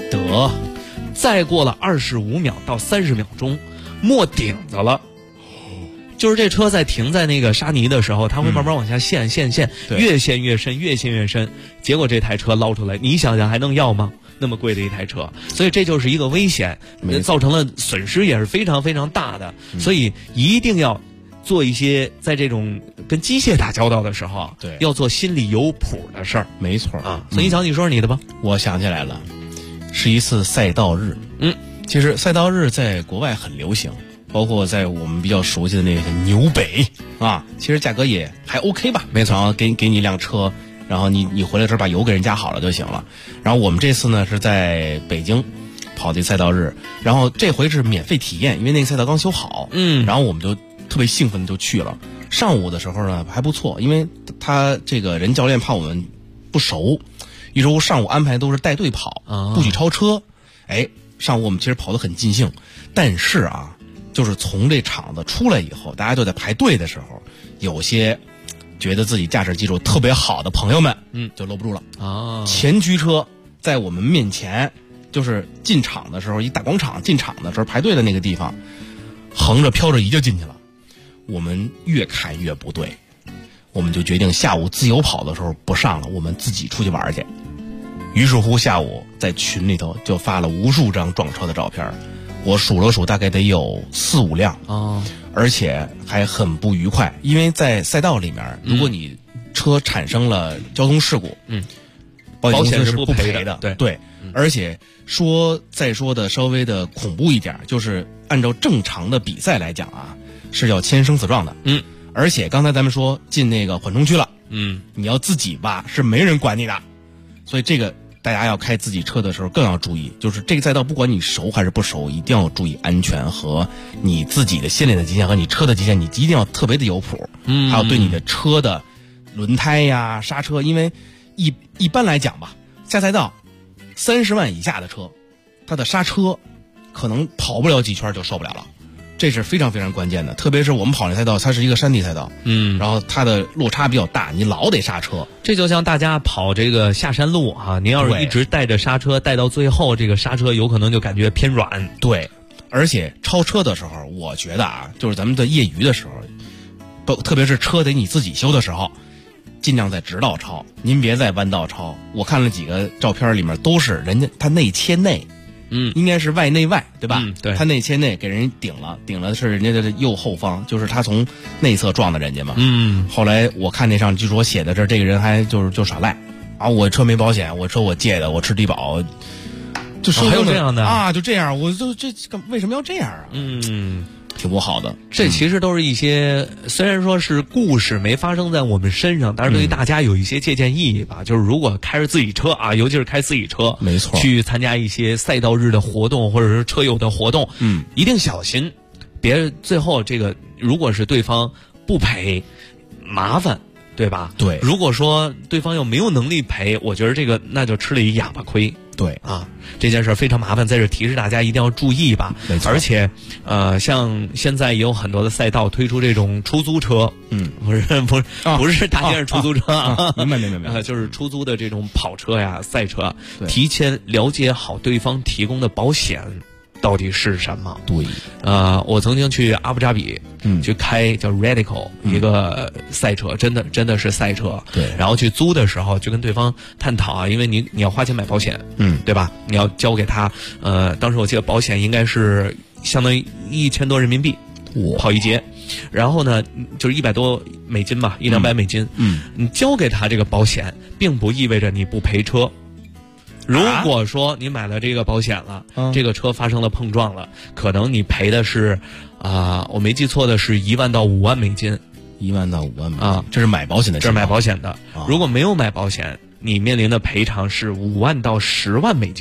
S1: 得，
S6: 再过了25秒到30秒钟，没顶子了。就是这车在停在那个沙泥的时候，它会慢慢往下陷，越陷越深，越陷越深。结果这台车捞出来，你想想还能要吗？那么贵的一台车，所以这就是一个危险，造成了损失也是非常非常大的。所以一定要做一些在这种跟机械打交道的时候，
S1: 对，
S6: 要做心里有谱的事儿。
S1: 没错
S6: 啊。孙一强，你说说你的吧。
S1: 我想起来了，是一次赛道日。其实赛道日在国外很流行。包括在我们比较熟悉的那个纽北啊，其实价格也还 OK 吧，没错，然后给你一辆车，然后你回来之后把油给人加好了就行了。然后我们这次呢是在北京跑的赛道日，然后这回是免费体验，因为那个赛道刚修好，然后我们就特别兴奋的就去了。上午的时候呢还不错，因为他这个人教练怕我们不熟，于是乎上午安排都是带队跑，不许超车。上午我们其实跑得很尽兴，但是啊。就是从这场子出来以后，大家都在排队的时候，有些觉得自己驾驶技术特别好的朋友们，就搂不住了啊！前驱车在我们面前，就是进场的时候，一大广场进场的时候排队的那个地方，横着飘着移就进去了。我们越看越不对，我们就决定下午自由跑的时候不上了，我们自己出去玩去。于是乎，下午在群里头就发了无数张撞车的照片。我数了数，大概得有4、5辆而且还很不愉快，因为在赛道里面，如果你车产生了交通事故，保险是不赔的，对，而且再说的稍微的恐怖一点，就是按照正常的比赛来讲啊，是要签生死状的，而且刚才咱们说进那个缓冲区了，你要自己吧，是没人管你的，所以这个。大家要开自己车的时候更要注意，就是这个赛道不管你熟还是不熟，一定要注意安全和你自己的心里的极限和你车的极限，你一定要特别的有谱。还有对你的车的轮胎呀、刹车，因为一般来讲吧，下赛道30万以下的车，它的刹车可能跑不了几圈就受不了了。这是非常非常关键的，特别是我们跑那赛道，它是一个山地赛道，然后它的落差比较大，你老得刹车。
S6: 这就像大家跑这个下山路啊，您要是一直带着刹车，带到最后，这个刹车有可能就感觉偏软。
S1: 对，而且超车的时候，我觉得啊，就是咱们的业余的时候，特别是车得你自己修的时候，尽量在直道超，您别在弯道超。我看了几个照片，里面都是人家他内切内。应该是外内外，对吧？
S6: 对，
S1: 他内切内给人顶了是人家的右后方，就是他从内侧撞的人家嘛。后来我看那上据说写的这个人还就耍赖啊，我车没保险，我车我借的，我吃低保，就说
S6: 还有这样的
S1: 啊，就这样，我就为什么要这样啊？挺不好的。
S6: 这其实都是一些虽然说是故事没发生在我们身上，但是对于大家有一些借鉴意义吧。就是如果开着自己车啊，尤其是开自己车，
S1: 没错，
S6: 去参加一些赛道日的活动或者是车友的活动，一定小心，别最后这个如果是对方不赔，麻烦。对吧？
S1: 对，
S6: 如果说对方又没有能力赔，我觉得这个那就吃了一哑巴亏。
S1: 对
S6: 啊，这件事非常麻烦，在这提示大家一定要注意吧。
S1: 没错。
S6: 而且，像现在也有很多的赛道推出这种出租车，不是大件出租车啊，
S1: 明白，
S6: 就是出租的这种跑车呀、赛车，提前了解好对方提供的保险到底是什么？
S1: 对，
S6: 我曾经去阿布扎比，去开叫 Radical 一个赛车，真的是赛车。
S1: 对，
S6: 然后去租的时候就跟对方探讨啊，因为你要花钱买保险，对吧？你要交给他，当时我记得保险应该是相当于1000多人民币，跑一节。然后呢，就是100多美金吧，100-200美金。你交给他这个保险，并不意味着你不赔车。如果说你买了这个保险了，这个车发生了碰撞了，可能你赔的是，我没记错的是1万到5万美金
S1: ，1万到5万美金啊，这是买保险的，
S6: 这是买保险的。如果没有买保险，你面临的赔偿是5万到10万美金。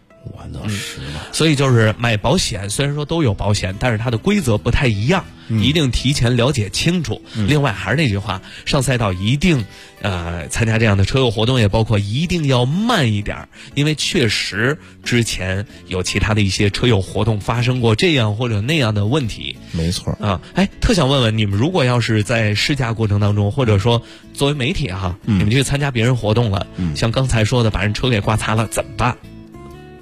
S1: 5万到10万，
S6: 所以就是买保险，虽然说都有保险，但是它的规则不太一样，一定提前了解清楚。另外还是那句话，上赛道一定参加这样的车友活动，也包括一定要慢一点，因为确实之前有其他的一些车友活动发生过这样或者那样的问题。
S1: 没错
S6: 啊，特想问问你们，如果要是在试驾过程当中，或者说作为媒体你们去参加别人活动了，像刚才说的把人车给刮擦了，怎么办？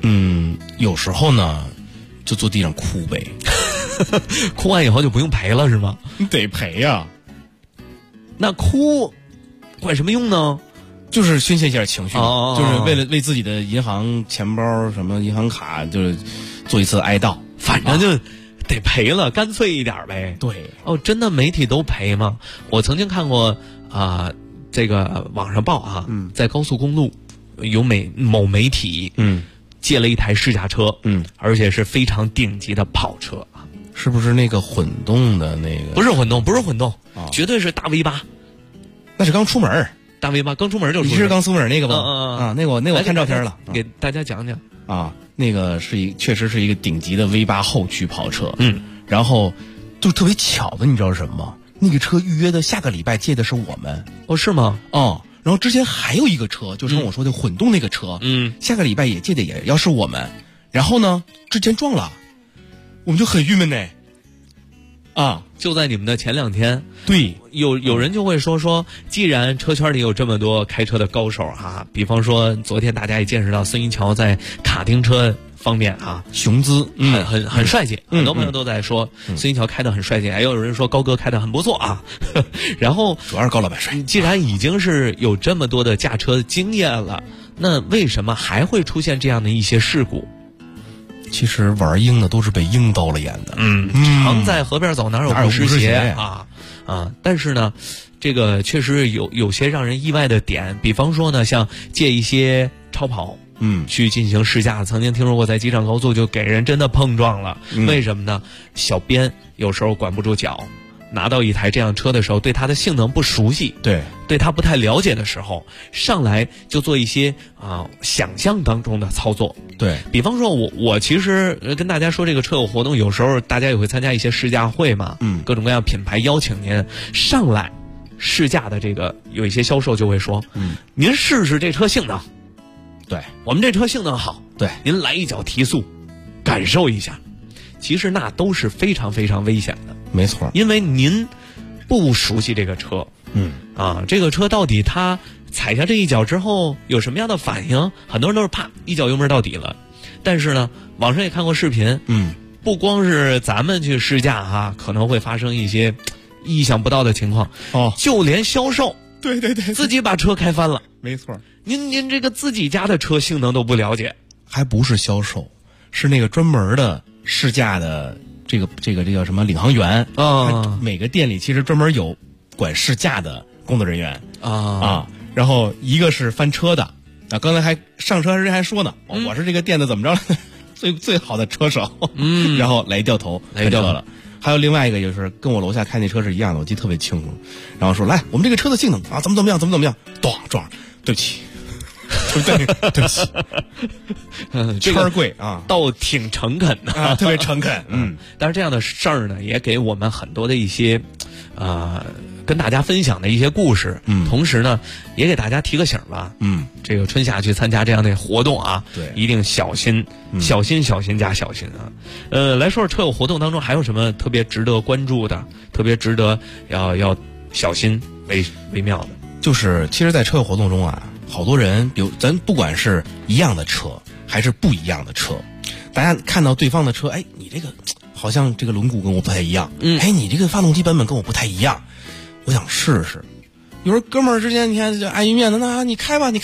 S1: 有时候呢，就坐地上哭呗，
S6: 哭完以后就不用赔了是吗？
S1: 你得赔呀。
S6: 那哭管什么用呢？
S1: 就是宣泄一下情绪，就是为自己的银行钱包、什么银行卡，就是做一次哀悼。
S6: 反正就得赔了，干脆一点呗。
S1: 对，
S6: 真的媒体都赔吗？我曾经看过这个网上报啊，在高速公路有某媒体借了一台试驾车，而且是非常顶级的跑车，
S1: 是不是那个混动的那个？
S6: 不是混动，绝对是大 V8，
S1: 那是刚出门。
S6: 大 V8刚出门就出门。
S1: 你是刚出门那个吗？那个我看照片了，
S6: 给大家讲讲
S1: 啊。那个确实是一个顶级的 V8 后驱跑车，然后就特别巧的，你知道是什么吗？那个车预约的下个礼拜借的是我们。
S6: 是吗？
S1: 然后之前还有一个车，就是跟我说的混动那个车，下个礼拜也借的也要是我们，然后呢之前撞了，我们就很郁闷呢。
S6: 就在你们的前2天，
S1: 对，
S6: 有人就会说，既然车圈里有这么多开车的高手比方说昨天大家也见识到孙一桥在卡丁车方面
S1: 雄姿，
S6: 很帅气，很多朋友都在说孙一桥开得很帅气，还有人说高哥开得很不错然后
S1: 主要是高老板帅。
S6: 既然已经是有这么多的驾车经验了，那为什么还会出现这样的一些事故？
S1: 其实玩鹰的都是被鹰刀了眼的，
S6: 常在河边走，哪有不湿鞋但是呢，这个确实有些让人意外的点，比方说呢，像借一些超跑，去进行试驾，曾经听说过在机场高速就给人真的碰撞了，为什么呢？小编有时候管不住脚。拿到一台这样车的时候，对它的性能不熟悉，对它不太了解的时候，上来就做一些想象当中的操作。
S1: 对，
S6: 比方说我其实跟大家说这个车友活动，有时候大家也会参加一些试驾会嘛，各种各样品牌邀请您上来试驾的这个，有一些销售就会说，您试试这车性能，
S1: 对
S6: 我们这车性能好，
S1: 对，
S6: 您来一脚提速，感受一下。其实那都是非常非常危险的，
S1: 没错，
S6: 因为您不熟悉这个车，这个车到底它踩下这一脚之后有什么样的反应？很多人都是啪一脚油门到底了，但是呢，网上也看过视频，不光是咱们去试驾可能会发生一些意想不到的情况，就连销售，
S1: 对，
S6: 自己把车开翻了，
S1: 没错，
S6: 您这个自己家的车性能都不了解，
S1: 还不是销售，是那个专门的。试驾的这个叫什么领航员每个店里其实专门有管试驾的工作人员然后一个是翻车的刚才还上车时还说呢，我是这个店的怎么着最好的车手，然后来掉头了。还有另外一个就是跟我楼下开那车是一样的，我记得特别清楚，然后说来我们这个车的性能怎么样，咚撞，对不起。对不起，圈贵
S6: 倒挺诚恳的
S1: 特别诚恳，
S6: 但是这样的事儿呢，也给我们很多的一些跟大家分享的一些故事，同时呢，也给大家提个醒吧，这个春夏去参加这样的活动
S1: 对，
S6: 一定小心，小心加小心来说说车友活动当中还有什么特别值得关注的，特别值得要小心为妙的，
S1: 就是其实，在车友活动中好多人，比如咱不管是一样的车还是不一样的车，大家看到对方的车，你这个好像这个轮毂跟我不太一样，你这个发动机版本跟我不太一样，我想试试。有时候哥们儿之间，你看就碍于面子，那你开吧，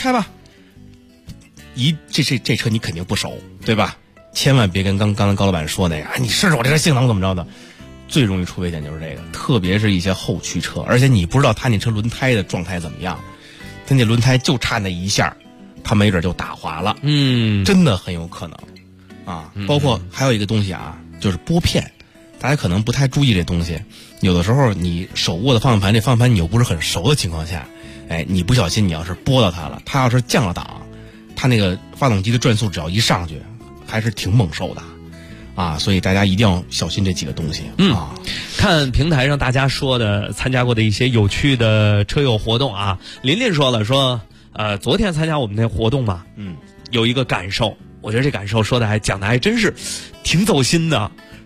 S1: 这车你肯定不熟，对吧？千万别跟刚才高老板说那个，你试试我这车性能怎么着的。最容易出危险就是这个，特别是一些后驱车，而且你不知道他那车轮胎的状态怎么样。他那轮胎就差那一下，他没准就打滑了，真的很有可能包括还有一个东西就是拨片，大家可能不太注意这东西，有的时候你手握的方向盘，这方向盘你又不是很熟的情况下，你不小心你要是拨到它了，它要是降了档，它那个发动机的转速只要一上去，还是挺猛受的。所以大家一定要小心这几个东西
S6: 看平台上大家说的参加过的一些有趣的车友活动琳琳说了昨天参加我们那活动嘛，有一个感受，我觉得这感受说的讲的还真是挺走心的。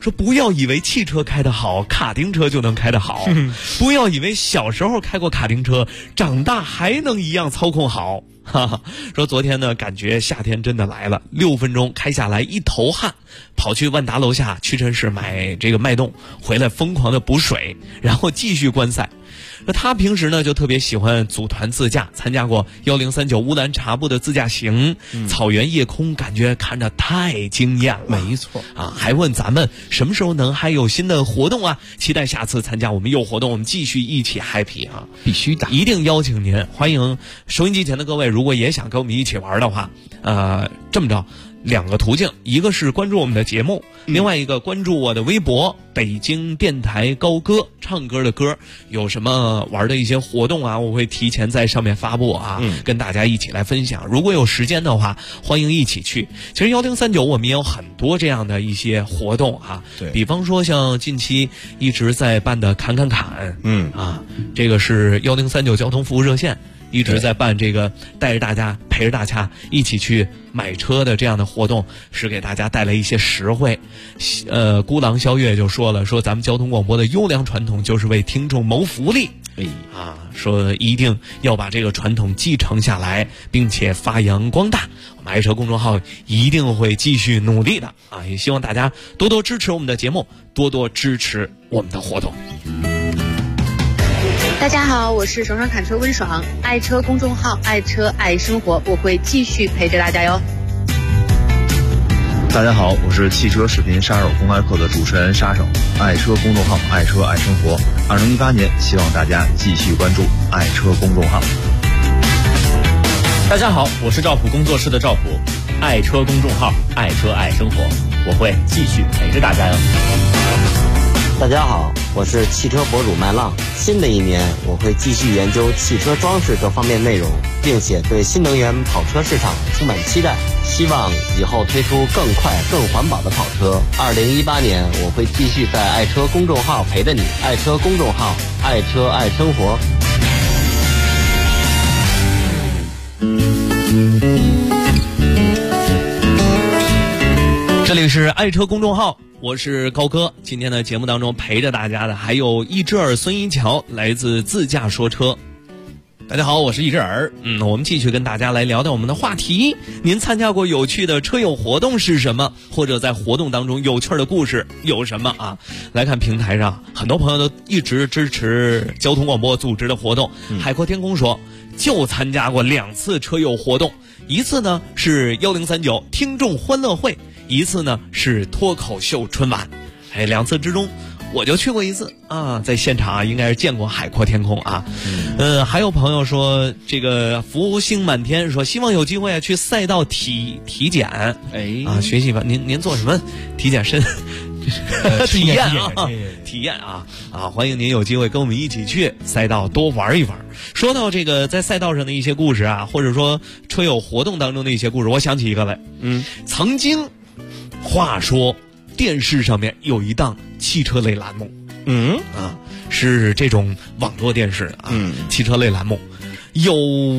S6: 说不要以为汽车开得好，卡丁车就能开得好，不要以为小时候开过卡丁车，长大还能一样操控好。哈哈，说昨天呢，感觉夏天真的来了，6分钟开下来一头汗，跑去万达楼下屈臣氏买这个脉动，回来疯狂的补水，然后继续观赛。那他平时呢就特别喜欢组团自驾，参加过1039乌兰察布的自驾行，草原夜空，感觉看着太惊艳了。
S1: 没错
S6: 啊，还问咱们什么时候能还有新的活动啊？期待下次参加我们有活动，我们继续一起 happy 啊！
S1: 必须的，
S6: 一定邀请您，欢迎收音机前的各位，如果也想跟我们一起玩的话，这么着。2个途径，一个是关注我们的节目，另外一个关注我的微博北京电台高歌，唱歌的歌，有什么玩的一些活动啊，我会提前在上面发布啊，跟大家一起来分享。如果有时间的话，欢迎一起去。其实1039我们也有很多这样的一些活动啊，
S1: 对，
S6: 比方说像近期一直在办的侃，这个是1039交通服务热线。一直在办这个带着大家陪着大家一起去买车的这样的活动，是给大家带来一些实惠。孤狼肖月就说了，说咱们交通广播的优良传统就是为听众谋福利，说一定要把这个传统继承下来，并且发扬光大。我们爱车公众号一定会继续努力的啊！也希望大家多多支持我们的节目，多多支持我们的活动。
S11: 大家好，我是爽爽侃车温爽，爱车公众号爱车爱生活，我会继续陪着大家哟。
S12: 大家好，我是汽车视频杀手公开课的主持人杀手，爱车公众号爱车爱生活。2018年，希望大家继续关注爱车公众号。
S13: 大家好，我是赵普工作室的赵普，爱车公众号爱车爱生活，我会继续陪着大家哟。
S14: 大家好，我是汽车博主麦浪。新的一年，我会继续研究汽车装饰这方面内容，并且对新能源跑车市场充满期待。希望以后推出更快、更环保的跑车。2018年，我会继续在爱车公众号陪着你。爱车公众号，爱车爱生活。
S6: 这里是爱车公众号，我是高哥。今天的节目当中陪着大家的还有一只耳孙一桥，来自自驾说车。
S1: 大家好，我是一只耳。
S6: 我们继续跟大家来聊聊我们的话题。您参加过有趣的车友活动是什么？或者在活动当中有趣的故事有什么啊？来看平台上，很多朋友都一直支持交通广播组织的活动。海阔天空说，就参加过2次车友活动，一次呢是1039听众欢乐会，一次呢是脱口秀春晚。2次之中我就去过一次啊，在现场应该是见过海阔天空啊。还有朋友说这个福星满天，说希望有机会去赛道体检，学习吧。您做什么体检身？体验啊，体验啊！欢迎您有机会跟我们一起去赛道多玩一玩。说到这个在赛道上的一些故事啊，或者说车友活动当中的一些故事，我想起一个来。曾经，话说电视上面有一档汽车类栏目，是这种网络电视啊，汽车类栏目有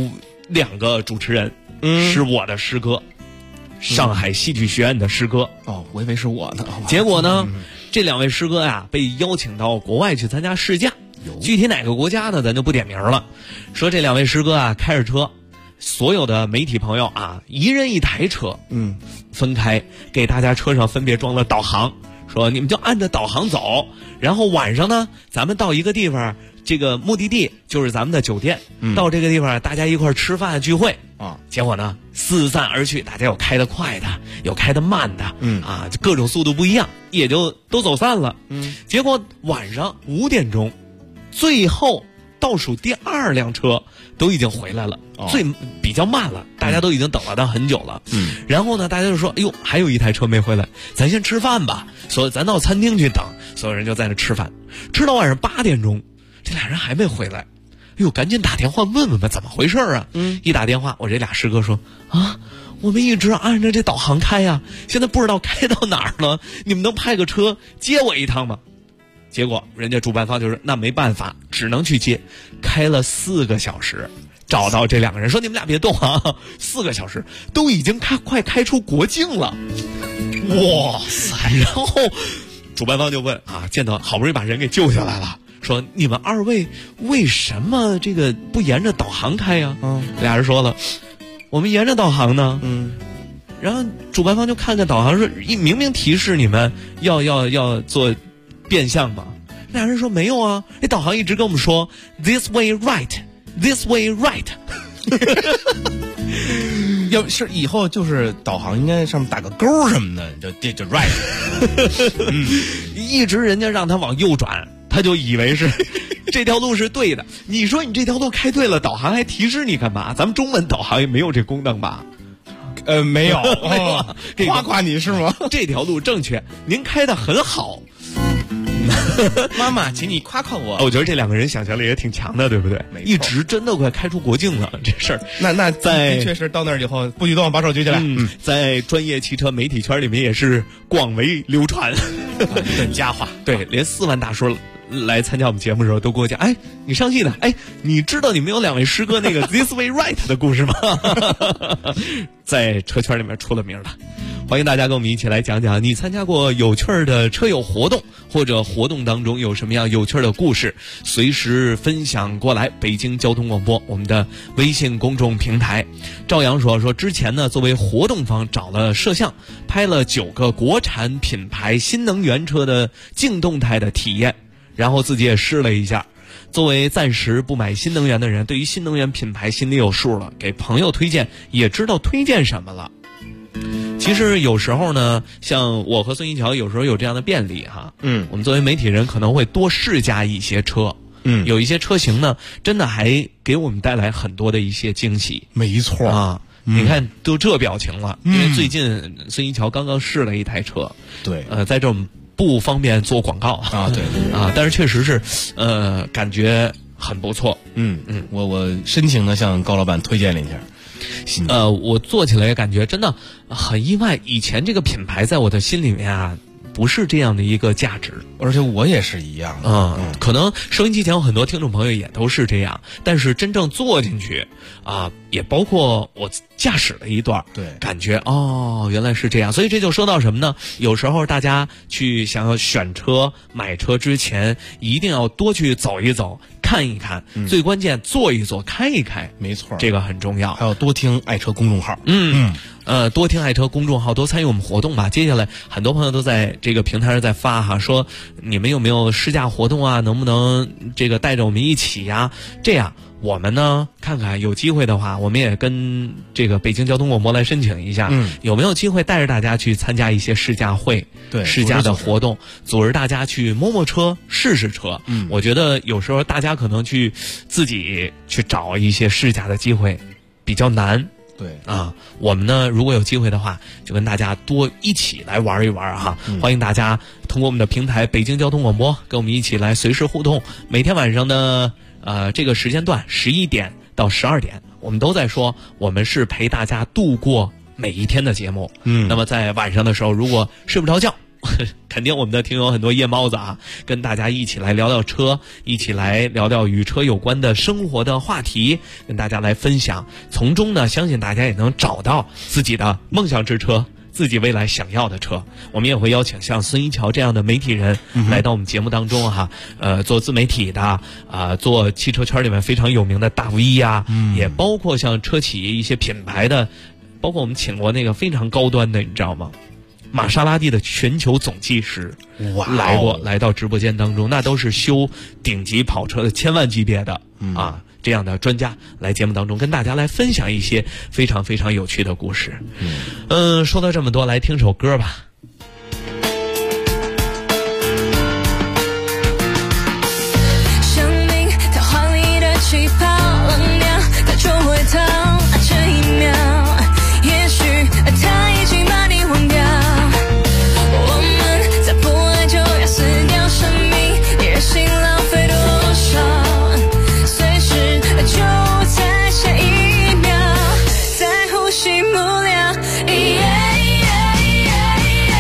S6: 2个主持人，是我的师哥。上海戏剧学院的师哥
S1: 我以为是我呢。
S6: 结果呢，这2位师哥呀被邀请到国外去参加试驾，具体哪个国家呢，咱就不点名了。说这2位师哥啊开着车，所有的媒体朋友啊，一人一台车，分开给大家车上分别装了导航，说你们就按着导航走，然后晚上呢，咱们到一个地方，这个目的地就是咱们的酒店，到这个地方大家一块吃饭聚会啊。结果呢，四散而去，大家有开得快的，有开得慢的，就各种速度不一样，也就都走散了。结果晚上5点钟，最后倒数第2辆车都已经回来了，比较慢了，大家都已经等了他很久了。然后呢，大家就说，哎呦，还有一台车没回来，咱先吃饭吧。所以咱到餐厅去等，所有人就在那吃饭，吃到晚上8点钟，这俩人还没回来。哎呦，赶紧打电话问问吧，怎么回事啊？一打电话，我这俩师哥说啊，我们一直按着这导航开呀，现在不知道开到哪儿了，你们能派个车接我一趟吗？结果人家主办方就是那没办法，只能去接，开了4个小时，找到这2个人，说你们俩别动啊，4个小时都已经快开出国境了，哇塞！然后主办方就问啊，见到好不容易把人给救下来了，说你们二位为什么这个不沿着导航开呀？俩人说了，我们沿着导航呢。然后主办方就看看导航说，明明提示你们要做变向嘛。俩人说没有啊，这导航一直跟我们说 this way right this way right
S1: 要是以后就是导航应该上面打个勾什么的，就 right
S6: 一直人家让他往右转，他就以为是这条路是对的。你说你这条路开对了，导航还提示你干嘛？咱们中文导航也没有这功能吧？
S1: 没有夸夸你是吗？
S6: 这条路正确，您开得很好。
S1: 妈妈，请你夸夸我。
S6: 我觉得这两个人想象力也挺强的，对不对？一直真的快开出国境了，这事儿。
S1: 那
S6: 在
S1: 确实到那儿以后，不许动，把手举起来。
S6: 在专业汽车媒体圈里面也是广为流传，
S1: 一段佳话。
S6: 对，连4万大叔来参加我们节目的时候都跟我讲，哎，你上戏的，哎，你知道你们有2位师哥那个 This Way Right 的故事吗？在车圈里面出了名了。欢迎大家跟我们一起来讲讲你参加过有趣的车友活动，或者活动当中有什么样有趣的故事，随时分享过来。北京交通广播我们的微信公众平台。赵阳说之前呢，作为活动方找了摄像，拍了9个国产品牌新能源车的静动态的体验，然后自己也试了一下。作为暂时不买新能源的人，对于新能源品牌心里有数了，给朋友推荐也知道推荐什么了。其实有时候呢，像我和孙一桥有时候有这样的便利哈，我们作为媒体人可能会多试驾一些车，有一些车型呢，真的还给我们带来很多的一些惊喜。
S1: 没错
S6: 啊，你看都这表情了，因为最近孙一桥刚刚试了一台车，
S1: 对，
S6: 在这种不方便做广告
S1: 啊，对
S6: 啊，但是确实是感觉很不错。
S1: 我深情的向高老板推荐了一下。
S6: 我做起来也感觉真的很意外，以前这个品牌在我的心里面啊不是这样的一个价值，
S1: 而且我也是一样的。
S6: 可能收音机前有很多听众朋友也都是这样，但是真正坐进去啊，也包括我驾驶了一段，
S1: 对，
S6: 感觉哦原来是这样。所以这就说到什么呢？有时候大家去想要选车买车之前，一定要多去走一走看一看，最关键坐一坐开一开，
S1: 没错，
S6: 这个很重要。
S1: 还要多听爱车公众号，
S6: 多听爱车公众号，多参与我们活动吧。接下来很多朋友都在这个平台上在发哈，说你们有没有试驾活动啊？能不能这个带着我们一起呀？这样我们呢，看看有机会的话，我们也跟这个北京交通广播来申请一下，有没有机会带着大家去参加一些试驾会，
S1: 对，
S6: 试驾的活动，组织大家去摸摸车、试试车。我觉得有时候大家可能去自己去找一些试驾的机会比较难。
S1: 对
S6: 啊，我们呢，如果有机会的话，就跟大家多一起来玩一玩哈。欢迎大家通过我们的平台北京交通广播跟我们一起来随时互动。每天晚上的这个时间段11点到12点，我们都在说我们是陪大家度过每一天的节目。那么在晚上的时候，如果睡不着觉，肯定我们的听友很多夜猫子啊，跟大家一起来聊聊车，一起来聊聊与车有关的生活的话题，跟大家来分享，从中呢，相信大家也能找到自己的梦想之车，自己未来想要的车。我们也会邀请像孙一桥这样的媒体人来到我们节目当中哈，做自媒体的做汽车圈里面非常有名的大 V 呀，也包括像车企一些品牌的，包括我们请过那个非常高端的，你知道吗？玛莎拉蒂的全球总技师来到直播间当中，那都是修顶级跑车的千万级别的这样的专家来节目当中跟大家来分享一些非常非常有趣的故事。说到这么多，来听首歌吧。
S16: 生命它华丽的气泡，浪鸟它就会逃，这一秒也许它已经把你忘掉。心浪费多少，随时就在下一秒，在呼吸幕僚。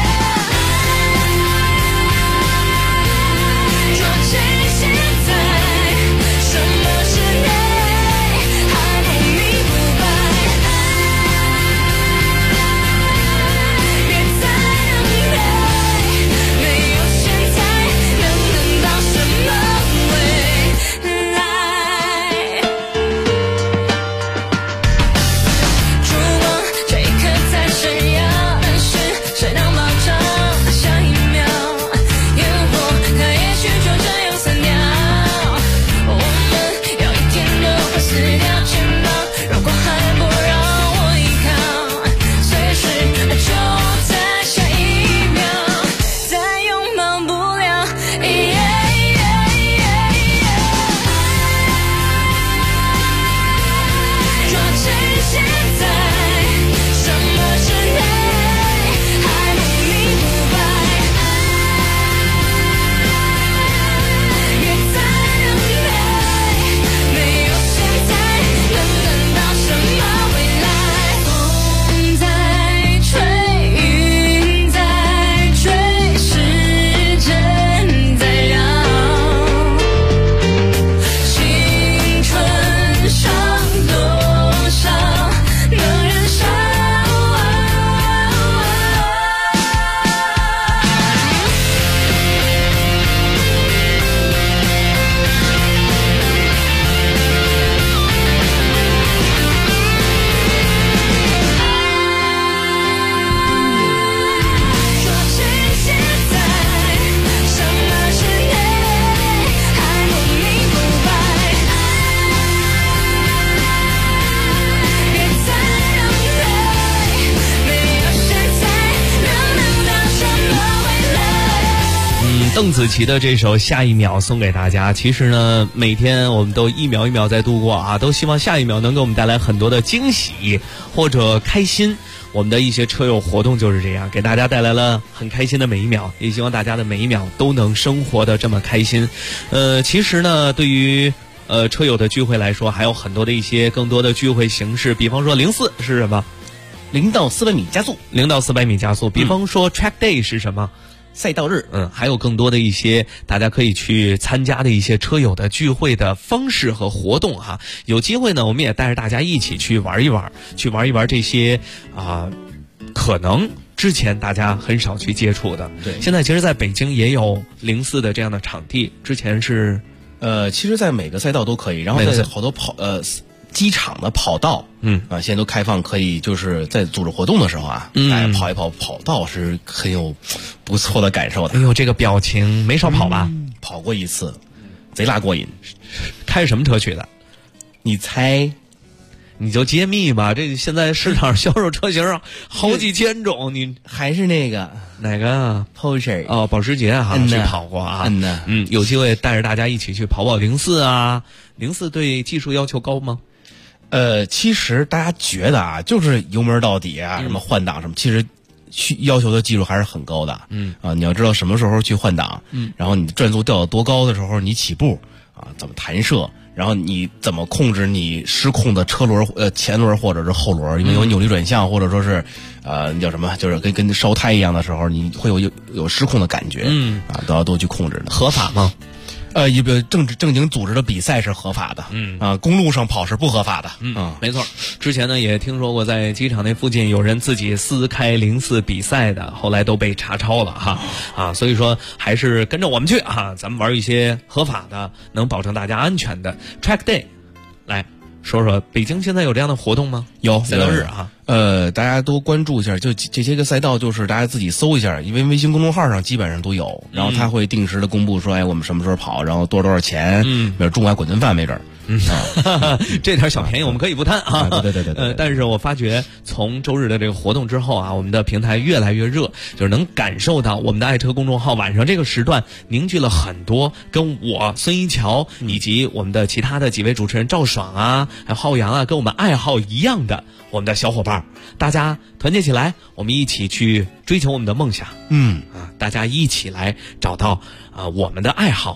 S6: 邓紫棋的这首《下一秒》送给大家。其实呢，每天我们都一秒一秒在度过啊，都希望下一秒能给我们带来很多的惊喜或者开心。我们的一些车友活动就是这样，给大家带来了很开心的每一秒，也希望大家的每一秒都能生活的这么开心。其实呢，对于车友的聚会来说，还有很多的一些更多的聚会形式，比方说04是什么？0到400米加速，0到400米加速。比方说 track day 是什么？赛道日。还有更多的一些大家可以去参加的一些车友的聚会的方式和活动哈。有机会呢，我们也带着大家一起去玩一玩，这些可能之前大家很少去接触的。对，现在其实在北京也有04的这样的场地，之前是
S1: 其实在每个赛道都可以，然后在好多机场的跑道，现在都开放，可以就是在组织活动的时候啊，大家跑一跑，跑道是很有不错的感受的。
S6: 哎呦，这个表情没少跑吧？
S1: 跑过一次，贼拉过瘾。
S6: 开什么车去的？
S1: 你猜？
S6: 你就揭秘吧。这现在市场销售车型好几千种，你
S1: 还是那个
S6: 哪个啊
S1: ？Porsche
S6: 哦，保时捷哈，去跑过啊。有机会带着大家一起去跑跑04啊。04对技术要求高吗？
S1: 其实大家觉得啊，就是油门到底啊，什么换挡什么，其实要求的技术还是很高的。你要知道什么时候去换挡，然后你转速掉到多高的时候你起步啊，怎么弹射，然后你怎么控制你失控的车轮前轮或者是后轮，因为有扭力转向或者说是那叫什么，就是跟烧胎一样的时候，你会有失控的感觉。都要多去控制的。
S6: 合法吗？
S1: 一个正经组织的比赛是合法的，公路上跑是不合法的。
S6: 没错。之前呢也听说过，在机场那附近有人自己私开04比赛的，后来都被查抄了哈。所以说还是跟着我们去啊，咱们玩一些合法的，能保证大家安全的 track day。来说说北京现在有这样的活动吗？
S1: 有
S6: 赛道日啊。
S1: 大家都关注一下，就这些个赛道，就是大家自己搜一下，因为微信公众号上基本上都有，然后他会定时的公布说，我们什么时候跑，然后多少钱，比如中午还滚顿饭没准儿。
S6: 这点小便宜我们可以不贪啊。
S1: 对。
S6: 但是我发觉从周日的这个活动之后啊，我们的平台越来越热，就是能感受到我们的爱车公众号晚上这个时段凝聚了很多跟我孙一桥以及我们的其他的几位主持人赵爽啊，还有浩洋啊，跟我们爱好一样的我们的小伙伴，大家团结起来，我们一起去追求我们的梦想。大家一起来找到我们的爱好。